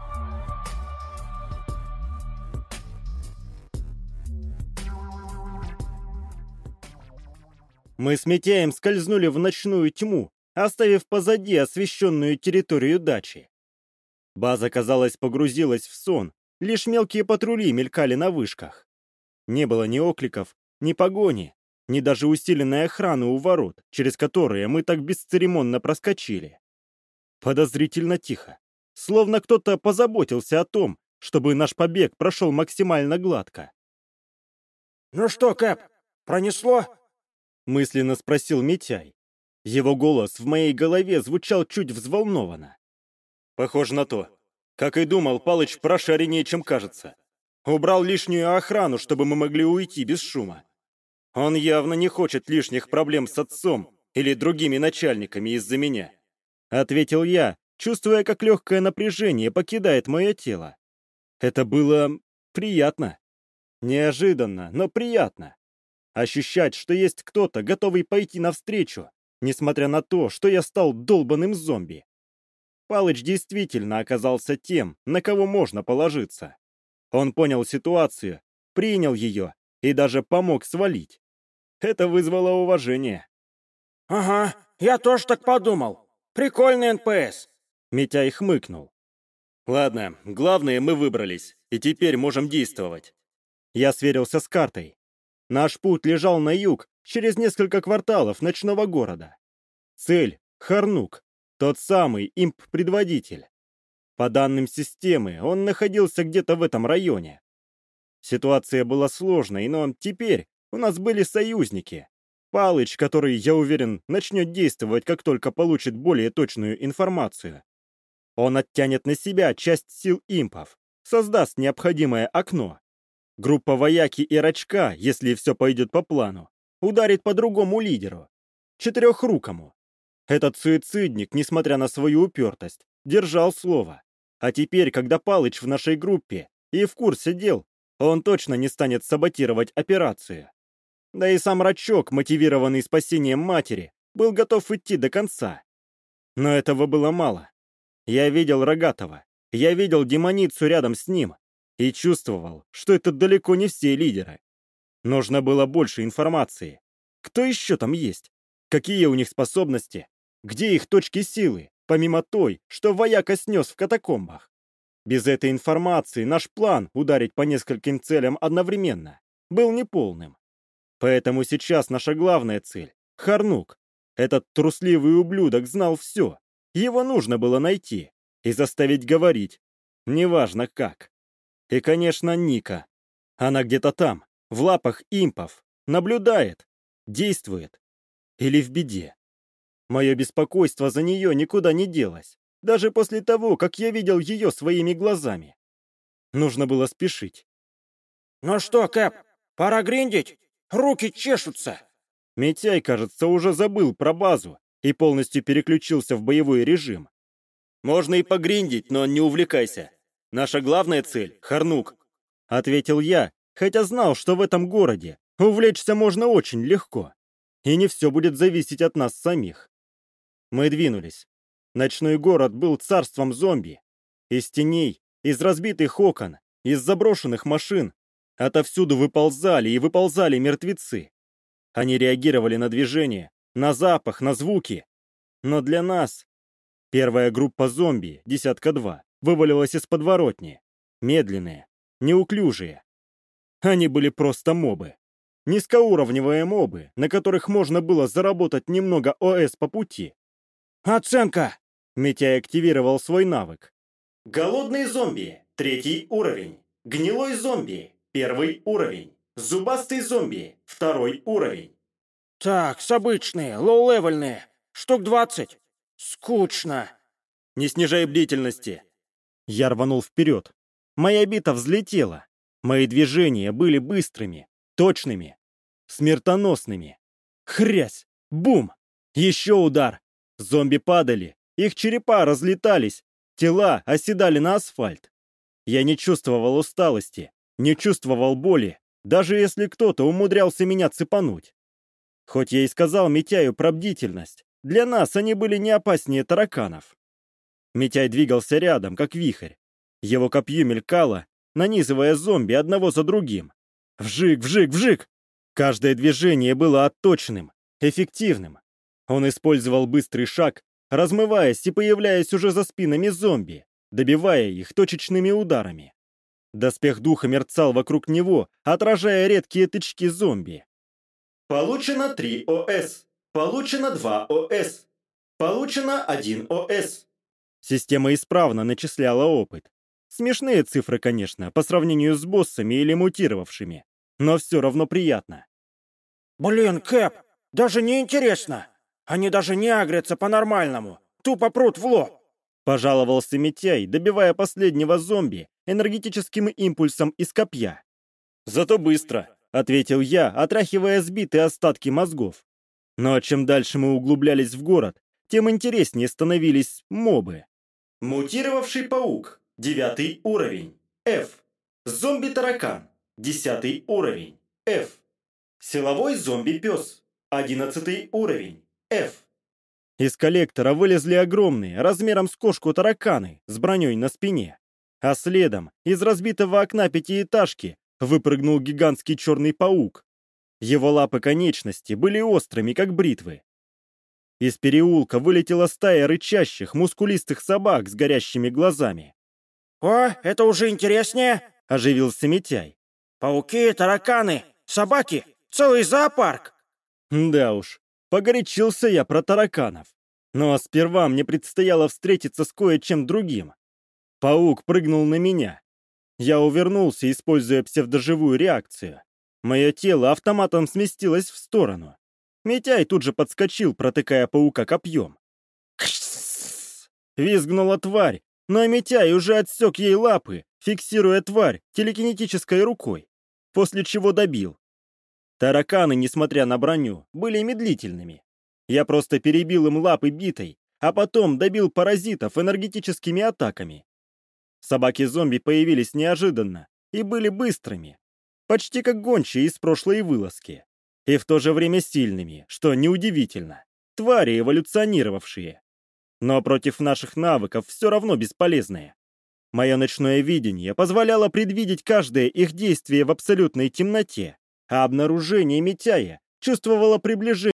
Мы с Митяем скользнули в ночную тьму, оставив позади освещенную территорию дачи. База, казалось, погрузилась в сон, лишь мелкие патрули мелькали на вышках. Не было ни окликов, ни погони, ни даже усиленной охраны у ворот, через которые мы так бесцеремонно проскочили. Подозрительно тихо, словно кто-то позаботился о том, чтобы наш побег прошел максимально гладко. «Ну что, Кэп, пронесло?» — мысленно спросил Митяй. Его голос в моей голове звучал чуть взволнованно. «Похоже на то. Как и думал, Палыч прошареннее, чем кажется. Убрал лишнюю охрану, чтобы мы могли уйти без шума. Он явно не хочет лишних проблем с отцом или другими начальниками из-за меня», — ответил я, чувствуя, как легкое напряжение покидает мое тело. Это было приятно. Неожиданно, но приятно. Ощущать, что есть кто-то, готовый пойти навстречу, несмотря на то, что я стал долбаным зомби. Палыч действительно оказался тем, на кого можно положиться. Он понял ситуацию, принял ее и даже помог свалить. Это вызвало уважение. «Ага, я тоже так подумал. Прикольный эн пэ эс». Митяй хмыкнул. «Ладно, главное, мы выбрались, и теперь можем действовать». Я сверился с картой. Наш путь лежал на юг, через несколько кварталов ночного города. Цель — Харнук, тот самый имп-предводитель. По данным системы, он находился где-то в этом районе. Ситуация была сложной, но теперь у нас были союзники. Палыч, который, я уверен, начнет действовать, как только получит более точную информацию. Он оттянет на себя часть сил импов, создаст необходимое окно. Группа вояки и рачка, если все пойдет по плану, ударит по другому лидеру, четырехрукому. Этот суицидник, несмотря на свою упертость, держал слово. А теперь, когда Палыч в нашей группе и в курсе дел, он точно не станет саботировать операцию. Да и сам рачок, мотивированный спасением матери, был готов идти до конца. Но этого было мало. Я видел Рогатого, я видел демоницу рядом с ним, и чувствовал, что это далеко не все лидеры. Нужно было больше информации. Кто еще там есть? Какие у них способности? Где их точки силы, помимо той, что вояка снес в катакомбах? Без этой информации наш план ударить по нескольким целям одновременно был неполным. Поэтому сейчас наша главная цель — Харнук. Этот трусливый ублюдок знал все. Его нужно было найти и заставить говорить. Неважно как. И, конечно, Ника. Она где-то там, в лапах импов, наблюдает, действует. Или в беде. Мое беспокойство за нее никуда не делось, даже после того, как я видел ее своими глазами. Нужно было спешить. «Ну что, Кэп, пора гриндить? Руки чешутся!» Митяй, кажется, уже забыл про базу и полностью переключился в боевой режим. «Можно и погриндить, но не увлекайся. Наша главная цель — Харнук», — ответил я, хотя знал, что в этом городе увлечься можно очень легко, и не все будет зависеть от нас самих. Мы двинулись. Ночной город был царством зомби. Из теней, из разбитых окон, из заброшенных машин отовсюду выползали и выползали мертвецы. Они реагировали на движение, на запах, на звуки. Но для нас первая группа зомби, десятка два, вывалилась из подворотни. Медленные, неуклюжие. Они были просто мобы. Низкоуровневые мобы, на которых можно было заработать немного ОС по пути. «Оценка!» Митяй активировал свой навык. Голодный зомби, третий уровень. Гнилой зомби, первый уровень. Зубастый зомби, второй уровень. «Так, с обычные, лоу-левельные. Штук двадцать. Скучно!» «Не снижай бдительности!» Я рванул вперед. Моя бита взлетела. Мои движения были быстрыми, точными, смертоносными. Хрясь! Бум! Еще удар! Зомби падали, их черепа разлетались, тела оседали на асфальт. Я не чувствовал усталости, не чувствовал боли, даже если кто-то умудрялся меня цепануть. Хоть я и сказал Митяю про бдительность, для нас они были не опаснее тараканов. Митяй двигался рядом, как вихрь. Его копье мелькало, нанизывая зомби одного за другим. Вжик, вжик, вжик! Каждое движение было отточенным, эффективным. Он использовал быстрый шаг, размываясь и появляясь уже за спинами зомби, добивая их точечными ударами. Доспех духа мерцал вокруг него, отражая редкие тычки зомби. Получено три ОС. Получено два ОС. Получено один ОС. Система исправно начисляла опыт. Смешные цифры, конечно, по сравнению с боссами или мутировавшими, но все равно приятно. «Блин, Кэп, даже не интересно. Они даже не агрятся по-нормальному. Тупо прут в лоб!» Пожаловался Митяй, добивая последнего зомби энергетическим импульсом из копья. «Зато быстро», — ответил я, отряхивая сбитые остатки мозгов. Но чем дальше мы углублялись в город, тем интереснее становились мобы. Мутировавший паук, девятый уровень, F. Зомби-таракан, десятый уровень, F. Силовой зомби-пес, одиннадцатый уровень, F. Из коллектора вылезли огромные, размером с кошку тараканы, с броней на спине. А следом, из разбитого окна пятиэтажки, выпрыгнул гигантский черный паук. Его лапы-конечности были острыми, как бритвы. Из переулка вылетела стая рычащих, мускулистых собак с горящими глазами. «О, это уже интереснее!» — оживился Митяй. «Пауки, тараканы, собаки, целый зоопарк!» Да уж, погорячился я про тараканов. Но сперва мне предстояло встретиться с кое-чем другим. Паук прыгнул на меня. Я увернулся, используя псевдоживую реакцию. Мое тело автоматом сместилось в сторону. Митяй тут же подскочил, протыкая паука копьем. «Кшссс!» — визгнула тварь, но Митяй уже отсек ей лапы, фиксируя тварь телекинетической рукой, после чего добил. Тараканы, несмотря на броню, были медлительными. Я просто перебил им лапы битой, а потом добил паразитов энергетическими атаками. Собаки-зомби появились неожиданно и были быстрыми, почти как гончие из прошлой вылазки. И в то же время сильными, что неудивительно. Твари, эволюционировавшие. Но против наших навыков все равно бесполезные. Мое ночное видение позволяло предвидеть каждое их действие в абсолютной темноте, а обнаружение Митяя чувствовало приближение